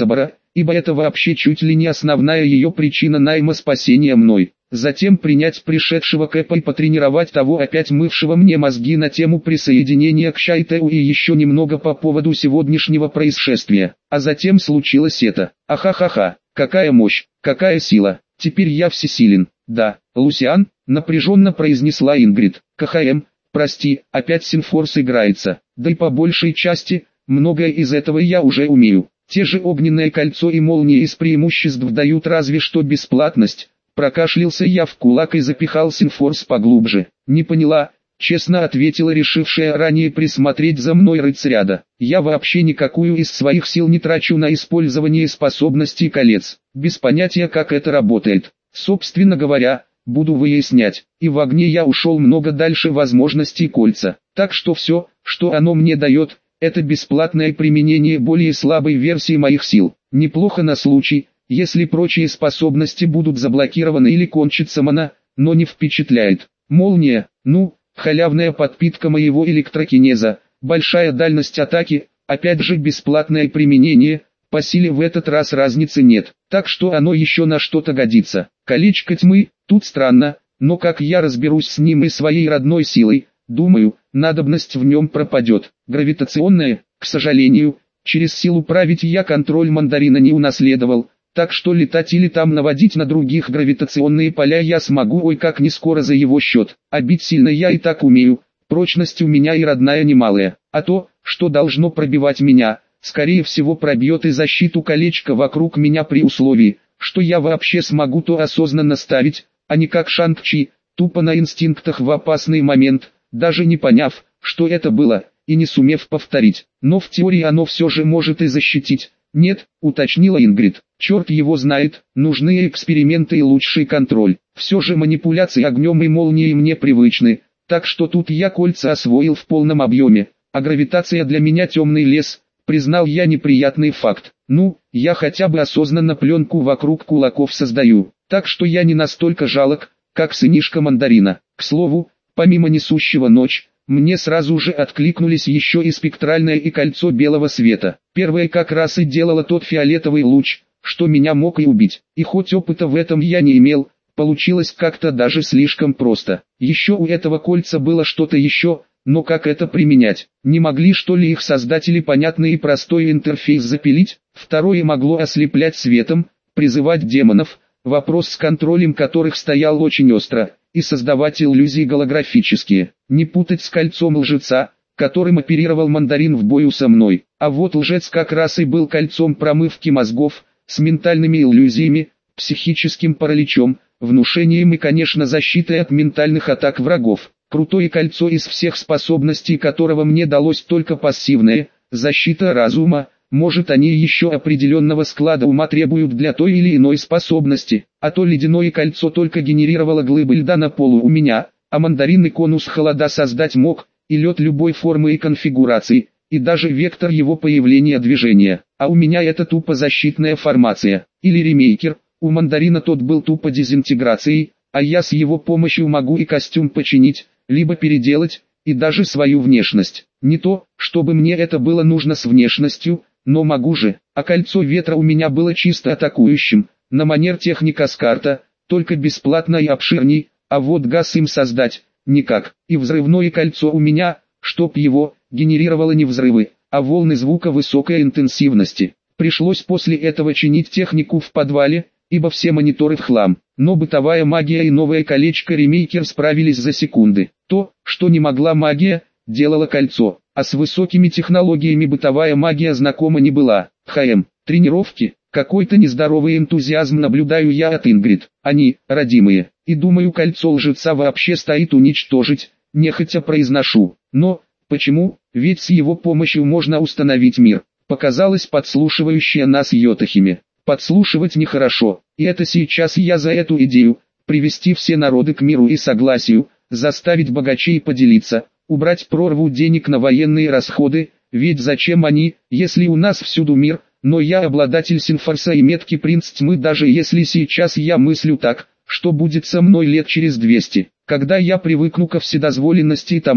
ибо это вообще чуть ли не основная ее причина найма спасения мной. Затем принять пришедшего Кэпа и потренировать того опять мывшего мне мозги на тему присоединения к Шайтеу и еще немного по поводу сегодняшнего происшествия. А затем случилось это. Ахахаха, какая мощь, какая сила, теперь я всесилен. Да, Лусиан, напряженно произнесла Ингрид. КХМ, прости, опять Синфорс играется. Да и по большей части, многое из этого я уже умею. Те же огненное кольцо и молнии из преимуществ дают разве что бесплатность. Прокашлялся я в кулак и запихал Синфорс поглубже. Не поняла, честно ответила решившая ранее присмотреть за мной рыцаряда. Я вообще никакую из своих сил не трачу на использование способностей колец. Без понятия, как это работает. Собственно говоря, буду выяснять. И в огне я ушел много дальше возможностей кольца. Так что все, что оно мне дает, это бесплатное применение более слабой версии моих сил. Неплохо на случай, если прочие способности будут заблокированы или кончится мана, но не впечатляет. Молния, ну, халявная подпитка моего электрокинеза, большая дальность атаки, опять же бесплатное применение, по силе в этот раз разницы нет, так что оно еще на что-то годится. Колечко тьмы, тут странно, но как я разберусь с ним и своей родной силой, думаю, надобность в нем пропадет. Гравитационное, к сожалению, через силу править я контроль мандарина не унаследовал. Так что летать или там наводить на других гравитационные поля я смогу ой как не скоро за его счет. А бить сильно я и так умею, прочность у меня и родная немалая. А то, что должно пробивать меня, скорее всего пробьет и защиту колечка вокруг меня при условии, что я вообще смогу то осознанно ставить, а не как Шанг-Чи, тупо на инстинктах в опасный момент, даже не поняв, что это было, и не сумев повторить. Но в теории оно все же может и защитить. «Нет», — уточнила Ингрид, — «черт его знает, нужны эксперименты и лучший контроль. Все же манипуляции огнем и молнией мне привычны, так что тут я кольца освоил в полном объеме, а гравитация для меня темный лес», — признал я неприятный факт. «Ну, я хотя бы осознанно пленку вокруг кулаков создаю, так что я не настолько жалок, как сынишка мандарина. К слову, помимо несущего ночь, мне сразу же откликнулись еще и спектральное и кольцо белого света. Первое как раз и делало тот фиолетовый луч, что меня мог и убить. И хоть опыта в этом я не имел, получилось как-то даже слишком просто. Еще у этого кольца было что-то еще, но как это применять? Не могли что ли их создатели понятный и простой интерфейс запилить? Второе могло ослеплять светом, призывать демонов, вопрос с контролем которых стоял очень остро, и создавать иллюзии голографические. Не путать с кольцом лжеца, которым оперировал мандарин в бою со мной. А вот лжец как раз и был кольцом промывки мозгов, с ментальными иллюзиями, психическим параличом, внушением и, конечно, защитой от ментальных атак врагов. Крутое кольцо из всех способностей которого мне далось только пассивное, защита разума. Может, они еще определенного склада ума требуют для той или иной способности, а то ледяное кольцо только генерировало глыбы льда на полу у меня, а мандаринный конус холода создать мог, и лед любой формы и конфигурации, и даже вектор его появления движения, а у меня это тупо защитная формация, или ремейкер, у мандарина тот был тупо дезинтеграцией, а я с его помощью могу и костюм починить, либо переделать, и даже свою внешность. Не то, чтобы мне это было нужно с внешностью, но могу же, а кольцо ветра у меня было чисто атакующим, на манер техника Скарта, только бесплатно и обширней, а вот газ им создать, никак. И взрывное кольцо у меня, чтоб его, генерировало не взрывы, а волны звука высокой интенсивности. Пришлось после этого чинить технику в подвале, ибо все мониторы в хлам. Но бытовая магия и новое колечко ремейкер справились за секунды. То, что не могла магия, делало кольцо, а с высокими технологиями бытовая магия знакома не была. ХМ, тренировки, какой-то нездоровый энтузиазм наблюдаю я от Ингрид. Они, родимые, и думаю кольцо лжеца вообще стоит уничтожить, нехотя произношу. Но, почему, ведь с его помощью можно установить мир, показалось подслушивающее нас Йотахиме. Подслушивать нехорошо, и это сейчас я за эту идею, привести все народы к миру и согласию, заставить богачей поделиться, убрать прорву денег на военные расходы, ведь зачем они, если у нас всюду мир, но я обладатель Синфорса и меткий принц тьмы, даже если сейчас я мыслю так, что будет со мной лет через двести, когда я привыкну ко вседозволенности и тому,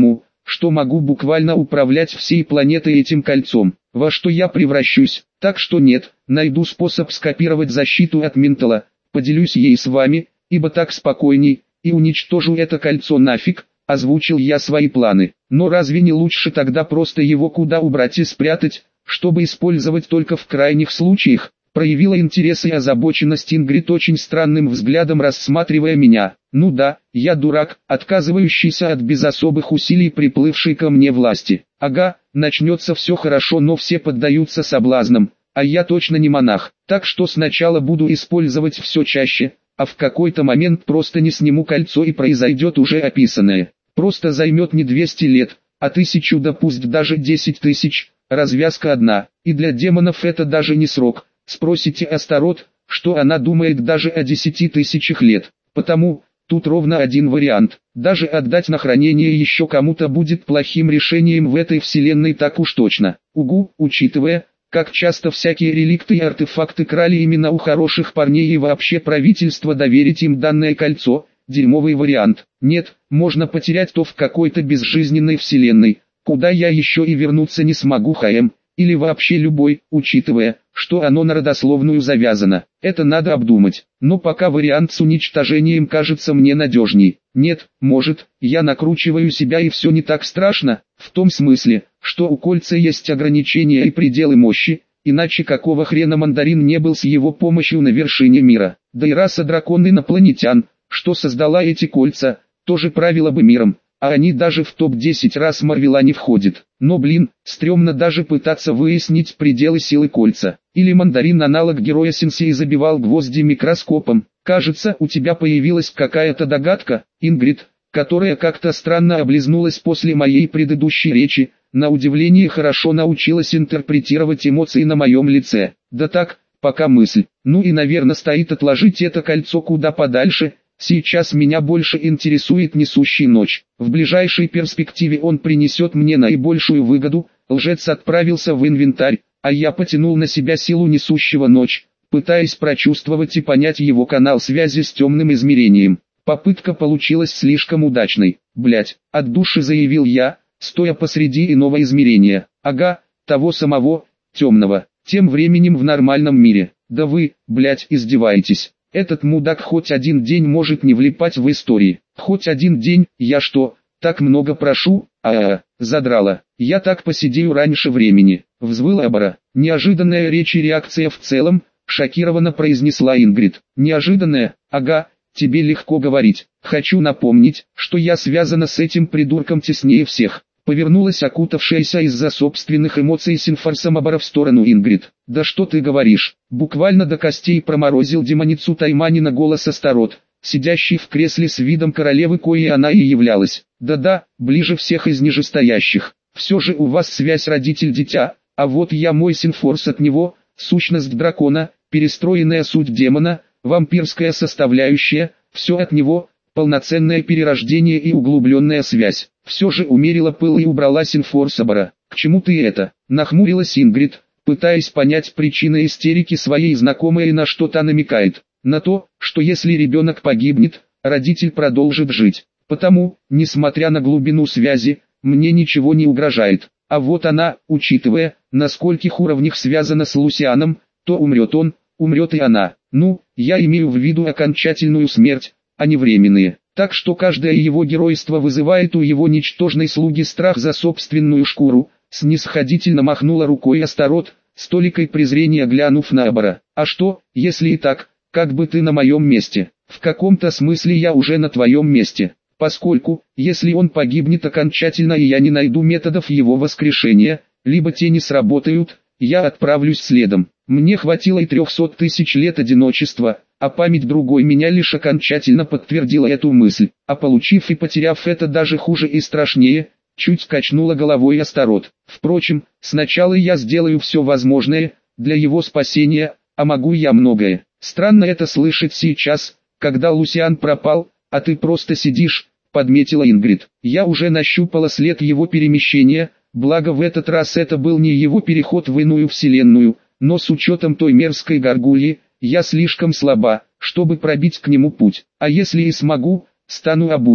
что могу буквально управлять всей планетой этим кольцом, во что я превращусь, так что нет, найду способ скопировать защиту от ментала, поделюсь ей с вами, ибо так спокойней, и уничтожу это кольцо нафиг, озвучил я свои планы. Но разве не лучше тогда просто его куда убрать и спрятать, чтобы использовать только в крайних случаях? Проявила интерес и озабоченность Ингрид, очень странным взглядом рассматривая меня. Ну да, я дурак, отказывающийся от без особых усилий приплывшей ко мне власти. Ага, начнется все хорошо, но все поддаются соблазнам, а я точно не монах, так что сначала буду использовать все чаще, а в какой-то момент просто не сниму кольцо и произойдет уже описанное. Просто займет не двести лет, а тысячу, да пусть даже десять тысяч, развязка одна, и для демонов это даже не срок. Спросите Астарот, что она думает даже о десяти тысячах лет, потому, тут ровно один вариант, даже отдать на хранение еще кому-то будет плохим решением в этой вселенной, так уж точно. Угу, учитывая, как часто всякие реликты и артефакты крали именно у хороших парней и вообще правительство доверить им данное кольцо, дерьмовый вариант. Нет, можно потерять то в какой-то безжизненной вселенной, куда я еще и вернуться не смогу, ХМ. Или вообще любой, учитывая, что оно на родословную завязано. Это надо обдумать. Но пока вариант с уничтожением кажется мне надежней. Нет, может, я накручиваю себя и все не так страшно, в том смысле, что у кольца есть ограничения и пределы мощи, иначе какого хрена мандарин не был с его помощью на вершине мира. Да и раса дракон инопланетян, что создала эти кольца, тоже правила бы миром. А они даже в топ десять раз Марвела не входят. Но блин, стрёмно даже пытаться выяснить пределы силы кольца. Или мандарин аналог героя Сенсей забивал гвозди микроскопом. Кажется, у тебя появилась какая-то догадка, Ингрид, которая как-то странно облизнулась после моей предыдущей речи, на удивление хорошо научилась интерпретировать эмоции на моем лице. Да так, пока мысль. Ну и наверное стоит отложить это кольцо куда подальше. Сейчас меня больше интересует несущий ночь. В ближайшей перспективе он принесет мне наибольшую выгоду. Лжец отправился в инвентарь, а я потянул на себя силу несущего ночь, пытаясь прочувствовать и понять его канал связи с темным измерением. Попытка получилась слишком удачной. Блять, от души заявил я, стоя посреди иного измерения. Ага, того самого, темного. Тем временем в нормальном мире. Да вы, блять, издеваетесь. Этот мудак хоть один день может не влипать в истории. Хоть один день, я что, так много прошу? А-а-а, задрала. Я так посидею раньше времени. Взвыла Абара. Неожиданная речь и реакция в целом, шокированно произнесла Ингрид. Неожиданная? Ага, тебе легко говорить. Хочу напомнить, что я связана с этим придурком теснее всех. Повернулась окутавшаяся из-за собственных эмоций Синфарсом Абара в сторону Ингрид. «Да что ты говоришь?» Буквально до костей проморозил демоницу Тайманина голос Астарот, сидящий в кресле с видом королевы, коей она и являлась. «Да-да, ближе всех из нижестоящих. Все же у вас связь родитель-дитя, а вот я мой Синфорс от него, сущность дракона, перестроенная суть демона, вампирская составляющая, все от него». Полноценное перерождение и углубленная связь. Все же умерила пыл и убрала Синфорс Абара. «К чему ты это?» Нахмурилась Ингрид, пытаясь понять причины истерики своей знакомой и на что та намекает. На то, что если ребенок погибнет, родитель продолжит жить. Потому, несмотря на глубину связи, мне ничего не угрожает. А вот она, учитывая, на скольких уровнях связана с Лусианом, то умрет он, умрет и она. Ну, я имею в виду окончательную смерть, а не временные. Так что каждое его геройство вызывает у его ничтожной слуги страх за собственную шкуру. Снисходительно махнула рукой Астарот, с толикой презрения глянув на Абара. А что, если и так, как бы ты на моем месте? В каком-то смысле я уже на твоем месте. Поскольку, если он погибнет окончательно и я не найду методов его воскрешения, либо те не сработают, я отправлюсь следом. Мне хватило и трехсот тысяч лет одиночества, а память другой меня лишь окончательно подтвердила эту мысль. А получив и потеряв это даже хуже и страшнее, чуть качнула головой Астарот. Впрочем, сначала я сделаю все возможное для его спасения, а могу я многое. Странно это слышать сейчас, когда Лусиан пропал, а ты просто сидишь, подметила Ингрид. Я уже нащупала след его перемещения, благо в этот раз это был не его переход в иную вселенную, но с учетом той мерзкой горгульи, я слишком слаба, чтобы пробить к нему путь. А если и смогу, стану обузой.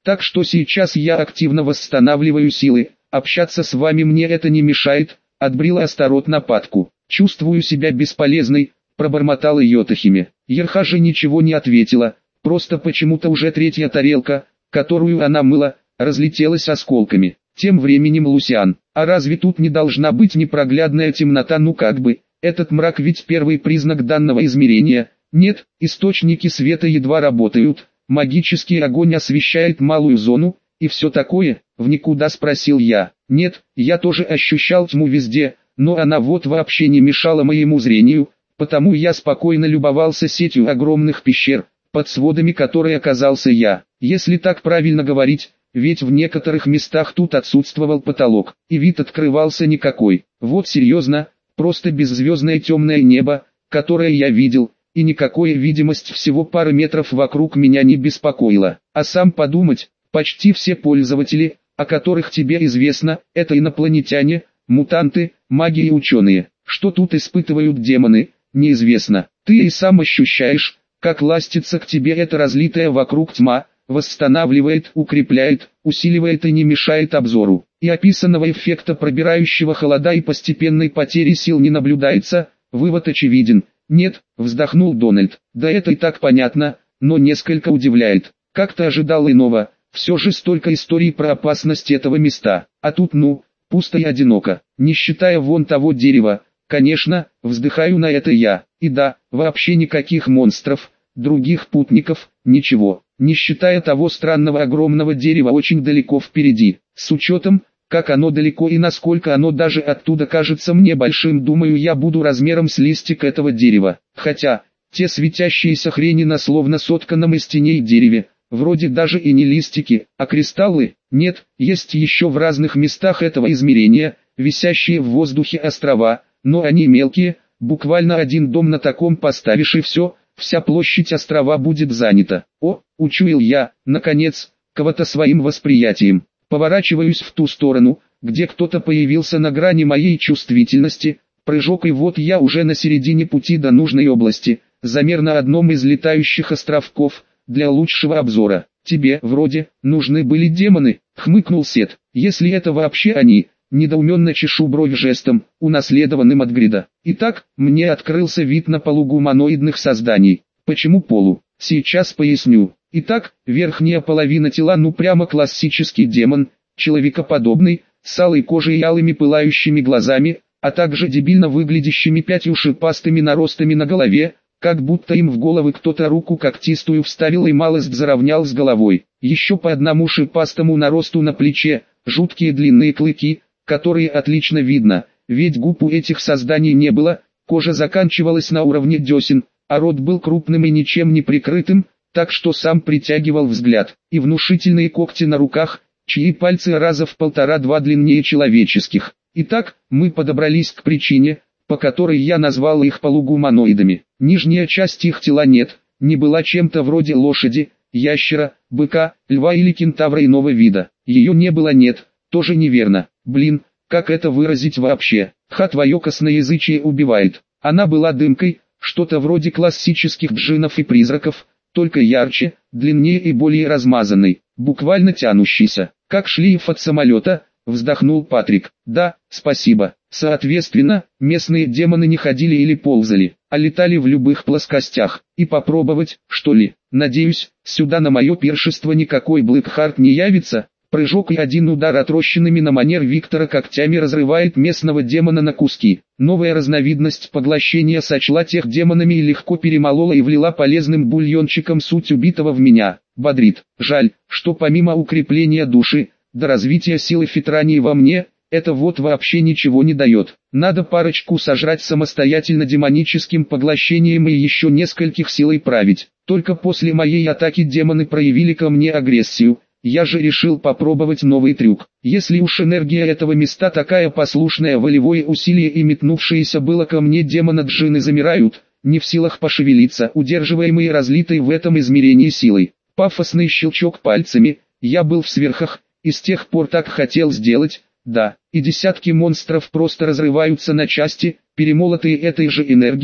Так что сейчас я активно восстанавливаю силы, общаться с вами мне это не мешает, отбрила Астарот нападку. Чувствую себя бесполезной, пробормотала Йотахиме. Ерха же ничего не ответила, просто почему-то уже третья тарелка, которую она мыла, разлетелась осколками. Тем временем Лусиан: а разве тут не должна быть непроглядная темнота? Ну как бы, этот мрак ведь первый признак данного измерения. Нет, источники света едва работают, магический огонь освещает малую зону, и все такое. В никуда спросил я. Нет, я тоже ощущал тьму везде, но она вот вообще не мешала моему зрению, потому я спокойно любовался сетью огромных пещер, под сводами которой оказался я. Если так правильно говорить, ведь в некоторых местах тут отсутствовал потолок, и вид открывался никакой. Вот серьезно, просто беззвездное темное небо, которое я видел, и никакая видимость всего пары метров вокруг меня не беспокоила. А сам подумать, почти все пользователи, о которых тебе известно, это инопланетяне, мутанты, маги и ученые. Что тут испытывают демоны, неизвестно. Ты и сам ощущаешь, как ластится к тебе эта разлитая вокруг тьма, восстанавливает, укрепляет, усиливает и не мешает обзору. И описанного эффекта пробирающего холода и постепенной потери сил не наблюдается, вывод очевиден. Нет, вздохнул Дональд, да это и так понятно, но несколько удивляет. Как ты ожидал иного, все же столько историй про опасность этого места, а тут ну, пусто и одиноко, не считая вон того дерева. Конечно, вздыхаю на это я, и да, вообще никаких монстров, других путников, ничего, не считая того странного огромного дерева очень далеко впереди. С учетом, как оно далеко и насколько оно даже оттуда кажется мне большим, думаю, я буду размером с листик этого дерева. Хотя, те светящиеся хрени на словно сотканном из теней дереве, вроде даже и не листики, а кристаллы. Нет, есть еще в разных местах этого измерения, висящие в воздухе острова, но они мелкие, буквально один дом на таком поставишь и все, вся площадь острова будет занята. О, учуял я, наконец, кого-то своим восприятием. Поворачиваюсь в ту сторону, где кто-то появился на грани моей чувствительности, прыжок, и вот я уже на середине пути до нужной области, замер на одном из летающих островков, для лучшего обзора. Тебе, вроде, нужны были демоны, хмыкнул Сет, если это вообще они. Недоуменно чешу бровь жестом, унаследованным от Грида. Итак, мне открылся вид на полугуманоидных созданий. Почему полу? Сейчас поясню. Итак, верхняя половина тела ну прямо классический демон, человекоподобный, с алой кожей и алыми пылающими глазами, а также дебильно выглядящими пятью шипастыми наростами на голове, как будто им в головы кто-то руку когтистую вставил и малость заровнял с головой. Еще по одному шипастому наросту на плече, жуткие длинные клыки, которые отлично видно, ведь губ у этих созданий не было, кожа заканчивалась на уровне десен, а рот был крупным и ничем не прикрытым, так что сам притягивал взгляд, и внушительные когти на руках, чьи пальцы раза в полтора-два длиннее человеческих. Итак, мы подобрались к причине, по которой я назвал их полугуманоидами. Нижняя часть их тела нет, не была чем-то вроде лошади, ящера, быка, льва или кентавра иного вида. Ее не было нет, тоже неверно. Блин, как это выразить вообще? Ха, твое косноязычие убивает. Она была дымкой, что-то вроде классических джиннов и призраков, только ярче, длиннее и более размазанный, буквально тянущийся, как шлейф от самолета, вздохнул Патрик. Да, спасибо. Соответственно, местные демоны не ходили или ползали, а летали в любых плоскостях. И попробовать, что ли? Надеюсь, сюда на мое пиршество никакой Блэкхарт не явится. Прыжок и один удар отрощенными на манер Виктора когтями разрывает местного демона на куски. Новая разновидность поглощения сочла тех демонами и легко перемолола и влила полезным бульончиком суть убитого в меня. Бодрит. Жаль, что помимо укрепления души, до развития силы фитрании во мне, это вот вообще ничего не дает. Надо парочку сожрать самостоятельно демоническим поглощением и еще нескольких силой править. Только после моей атаки демоны проявили ко мне агрессию. Я же решил попробовать новый трюк. Если уж энергия этого места такая послушная, волевое усилие и метнувшиеся было ко мне демона джинны замирают, не в силах пошевелиться, удерживаемые разлитой в этом измерении силой. Пафосный щелчок пальцами, я был в сверхах, и с тех пор так хотел сделать, да, и десятки монстров просто разрываются на части, перемолотые этой же энергией,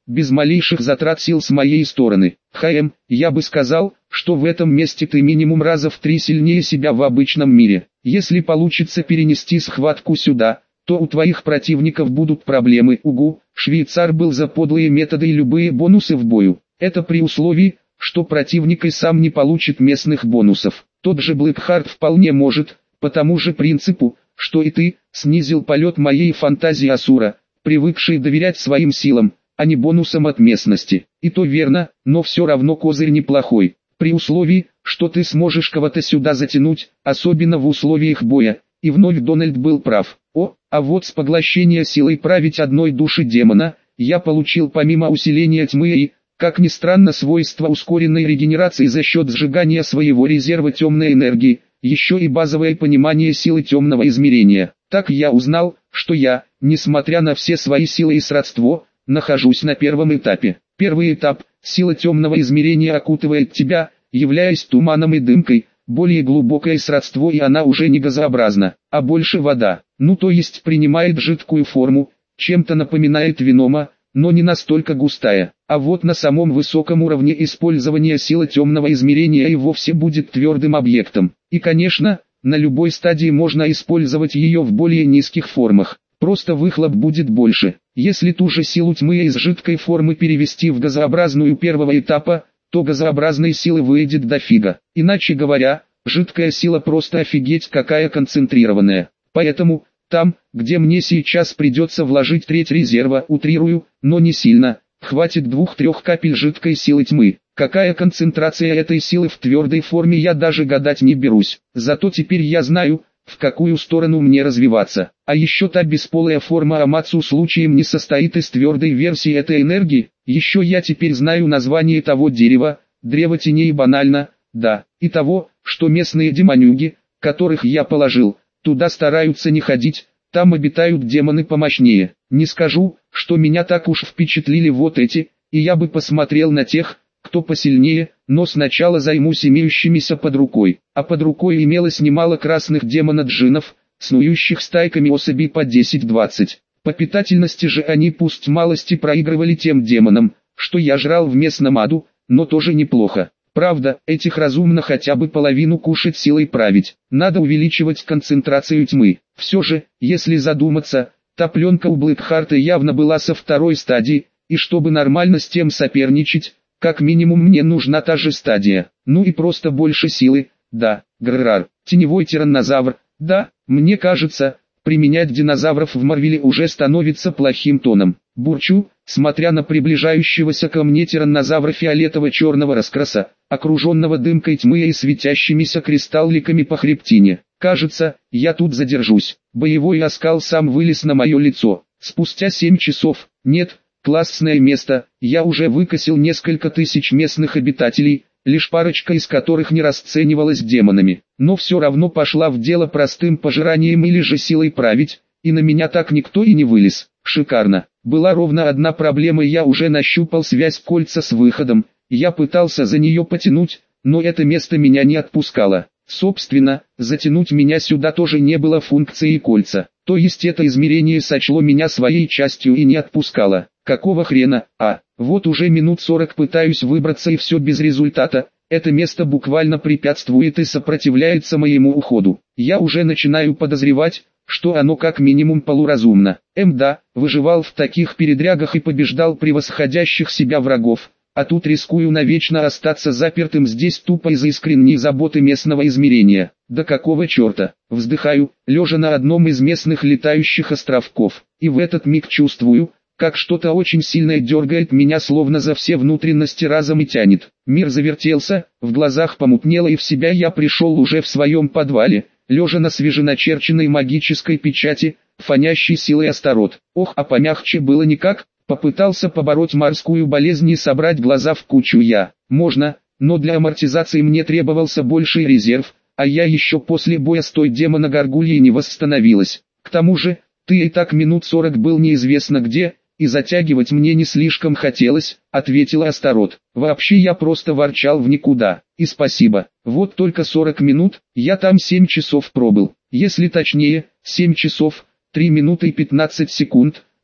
без малейших затрат сил с моей стороны. ХМ, я бы сказал, что в этом месте ты минимум раза в три сильнее себя в обычном мире. Если получится перенести схватку сюда, то у твоих противников будут проблемы. Угу, швейцар был за подлые методы и любые бонусы в бою. Это при условии, что противник и сам не получит местных бонусов. Тот же Блэкхарт вполне может, по тому же принципу, что и ты, снизил полет моей фантазии Асура, привыкший доверять своим силам, а не бонусам от местности. И то верно, но все равно козырь неплохой. При условии, что ты сможешь кого-то сюда затянуть, особенно в условиях боя. И вновь Дональд был прав. О, а вот с поглощения силой править одной души демона, я получил помимо усиления тьмы и, как ни странно, свойства ускоренной регенерации за счет сжигания своего резерва темной энергии, еще и базовое понимание силы темного измерения. Так я узнал, что я, несмотря на все свои силы и сродство, нахожусь на первом этапе. Первый этап – сила темного измерения окутывает тебя, являясь туманом и дымкой, более глубокое сродство, и она уже не газообразна, а больше вода, ну то есть принимает жидкую форму, чем-то напоминает венома, но не настолько густая. А вот на самом высоком уровне использования силы темного измерения и вовсе будет твердым объектом. И конечно, на любой стадии можно использовать ее в более низких формах, просто выхлоп будет больше. Если ту же силу тьмы из жидкой формы перевести в газообразную первого этапа, то газообразной силы выйдет дофига. Иначе говоря, жидкая сила просто офигеть какая концентрированная. Поэтому, там, где мне сейчас придется вложить треть резерва, утрирую, но не сильно, хватит двух-трех капель жидкой силы тьмы. Какая концентрация этой силы в твердой форме, я даже гадать не берусь. Зато теперь я знаю, в какую сторону мне развиваться. А еще та бесполая форма Амацу случаем не состоит из твердой версии этой энергии. Еще я теперь знаю название того дерева, древо теней банально, да, и того, что местные демонюги, которых я положил, туда стараются не ходить, там обитают демоны помощнее. Не скажу, что меня так уж впечатлили вот эти, и я бы посмотрел на тех, кто посильнее, но сначала займусь имеющимися под рукой. А под рукой имелось немало красных демонов-джинов, снующих стайками особей по десять-двадцать. По питательности же они пусть малости проигрывали тем демонам, что я жрал в местном аду, но тоже неплохо. Правда, этих разумно хотя бы половину кушать силой править. Надо увеличивать концентрацию тьмы. Все же, если задуматься, та пленка у Блэкхарта явно была со второй стадии, и чтобы нормально с тем соперничать, как минимум мне нужна та же стадия. Ну и просто больше силы, да, грррр, теневой тираннозавр, да, мне кажется, применять динозавров в Марвеле уже становится плохим тоном. Бурчу, смотря на приближающегося ко мне тираннозавра фиолетово-черного раскраса, окруженного дымкой тьмы и светящимися кристалликами по хребтине. Кажется, я тут задержусь. Боевой оскал сам вылез на мое лицо. Спустя семь часов, нет, классное место, я уже выкосил несколько тысяч местных обитателей, лишь парочка из которых не расценивалась демонами, но все равно пошла в дело простым пожиранием или же силой править, и на меня так никто и не вылез. Шикарно. Была ровно одна проблема, я уже нащупал связь кольца с выходом, я пытался за нее потянуть, но это место меня не отпускало. Собственно, затянуть меня сюда тоже не было функции кольца, то есть это измерение сочло меня своей частью и не отпускало. Какого хрена, а, вот уже минут сорок пытаюсь выбраться и все без результата, это место буквально препятствует и сопротивляется моему уходу. Я уже начинаю подозревать, что оно как минимум полуразумно. Мда, выживал в таких передрягах и побеждал превосходящих себя врагов, а тут рискую навечно остаться запертым здесь тупо из-за искренней заботы местного измерения. Да какого черта, вздыхаю, лежа на одном из местных летающих островков, и в этот миг чувствую, как что-то очень сильное дергает меня словно за все внутренности разом и тянет. Мир завертелся, в глазах помутнело и в себя я пришел уже в своем подвале, лежа на свеженачерченной магической печати, фонящей силой Астарот. Ох, а помягче было никак, попытался побороть морскую болезнь и собрать глаза в кучу я. Можно, но для амортизации мне требовался больший резерв, а я еще после боя с той демона-горгульей не восстановилась. К тому же, ты и так минут сорок был неизвестно где, и затягивать мне не слишком хотелось, ответила Астарот. Вообще я просто ворчал в никуда, и спасибо, вот только сорок минут, я там семь часов пробыл, если точнее, семь часов, три минуты и пятнадцать секунд,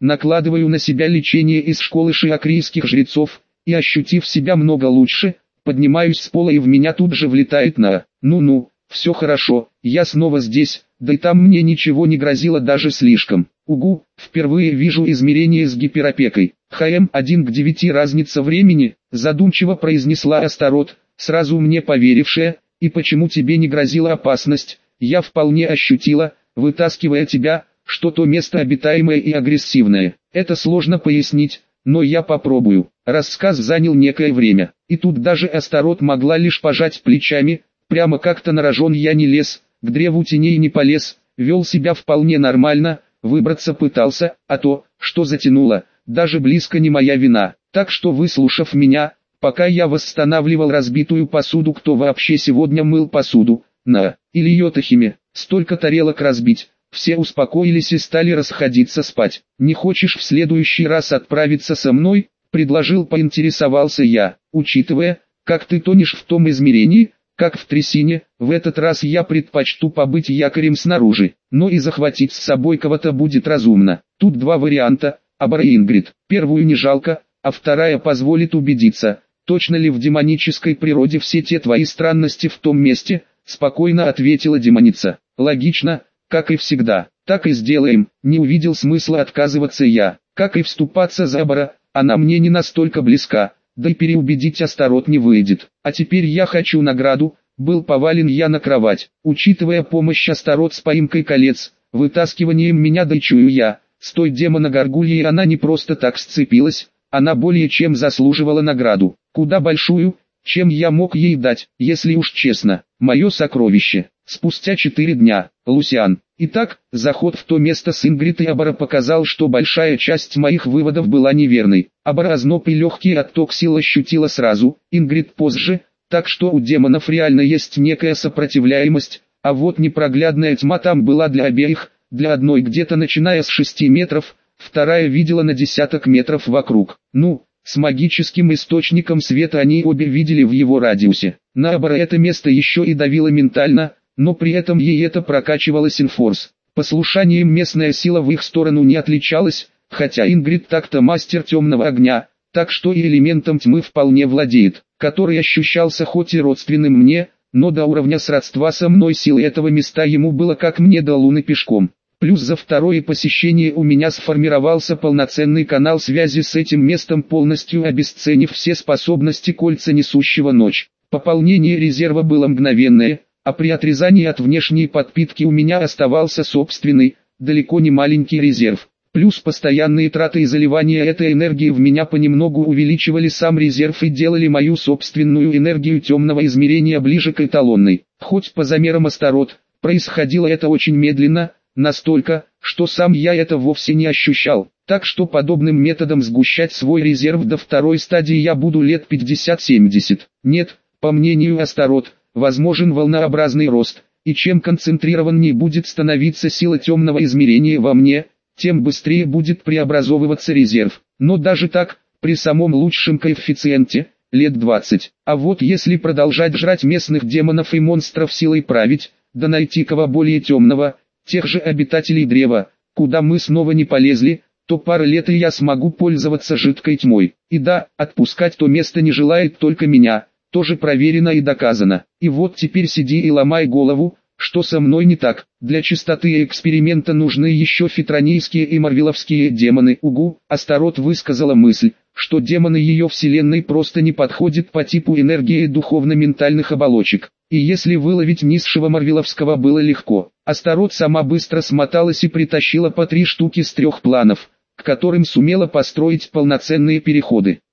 накладываю на себя лечение из школы шиакрийских жрецов, и ощутив себя много лучше, поднимаюсь с пола и в меня тут же влетает на «ну-ну, все хорошо, я снова здесь, да и там мне ничего не грозило даже слишком». Угу, впервые вижу измерение с гиперопекой. ХМ один к девяти разница времени, задумчиво произнесла Астарот, сразу мне поверившая, и почему тебе не грозила опасность, я вполне ощутила, вытаскивая тебя, что то место обитаемое и агрессивное. Это сложно пояснить, но я попробую. Рассказ занял некое время, и тут даже Астарот могла лишь пожать плечами, прямо как-то на рожон я не лез, к древу теней не полез, вел себя вполне нормально, выбраться пытался, а то, что затянуло, даже близко не моя вина. Так что, выслушав меня, пока я восстанавливал разбитую посуду, кто вообще сегодня мыл посуду, на, или Йотахиме, столько тарелок разбить, все успокоились и стали расходиться спать. Не хочешь в следующий раз отправиться со мной? Предложил, поинтересовался я, учитывая, как ты тонешь в том измерении, как в трясине, в этот раз я предпочту побыть якорем снаружи, но и захватить с собой кого-то будет разумно. Тут два варианта, Абара и Ингрид. Первую не жалко, а вторая позволит убедиться, точно ли в демонической природе все те твои странности в том месте, спокойно ответила демоница. Логично, как и всегда, так и сделаем, не увидел смысла отказываться я, как и вступаться за Абара, она мне не настолько близка. Да и переубедить Астарот не выйдет. А теперь я хочу награду. Был повален я на кровать. Учитывая помощь Астарот с поимкой колец, вытаскиванием меня дочую я, с той демона-горгульей она не просто так сцепилась, она более чем заслуживала награду. Куда большую, чем я мог ей дать, если уж честно. Мое сокровище. Спустя четыре дня. Лусиан. Итак, заход в то место с Ингрид и Абара показал, что большая часть моих выводов была неверной. Абара озноб и легкий отток сил ощутила сразу, Ингрид позже, так что у демонов реально есть некая сопротивляемость, а вот непроглядная тьма там была для обеих, для одной где-то начиная с шести метров, вторая видела на десяток метров вокруг. Ну, с магическим источником света они обе видели в его радиусе. На Абара это место еще и давило ментально, но при этом ей это прокачивало синфорс. Послушанием местная сила в их сторону не отличалась, хотя Ингрид так-то мастер темного огня, так что и элементом тьмы вполне владеет, который ощущался хоть и родственным мне, но до уровня сродства со мной силы этого места ему было как мне до луны пешком. Плюс за второе посещение у меня сформировался полноценный канал связи с этим местом, полностью обесценив все способности кольца несущего ночь. Пополнение резерва было мгновенное, а при отрезании от внешней подпитки у меня оставался собственный, далеко не маленький резерв. Плюс постоянные траты и заливания этой энергии в меня понемногу увеличивали сам резерв и делали мою собственную энергию темного измерения ближе к эталонной. Хоть по замерам Астарот, происходило это очень медленно, настолько, что сам я это вовсе не ощущал. Так что подобным методом сгущать свой резерв до второй стадии я буду лет пятьдесят-семьдесят. Нет, по мнению Астарот, возможен волнообразный рост, и чем концентрированнее будет становиться сила темного измерения во мне, тем быстрее будет преобразовываться резерв. Но даже так, при самом лучшем коэффициенте, лет двадцать. А вот если продолжать жрать местных демонов и монстров силой править, да найти кого более темного, тех же обитателей древа, куда мы снова не полезли, то пара лет и я смогу пользоваться жидкой тьмой. И да, отпускать то место не желает только меня. Тоже проверено и доказано. И вот теперь сиди и ломай голову, что со мной не так. Для чистоты эксперимента нужны еще фитронийские и марвеловские демоны. Угу, Астарот высказала мысль, что демоны ее вселенной просто не подходят по типу энергии духовно-ментальных оболочек. И если выловить низшего марвеловского было легко, Астарот сама быстро смоталась и притащила по три штуки с трех планов, к которым сумела построить полноценные переходы.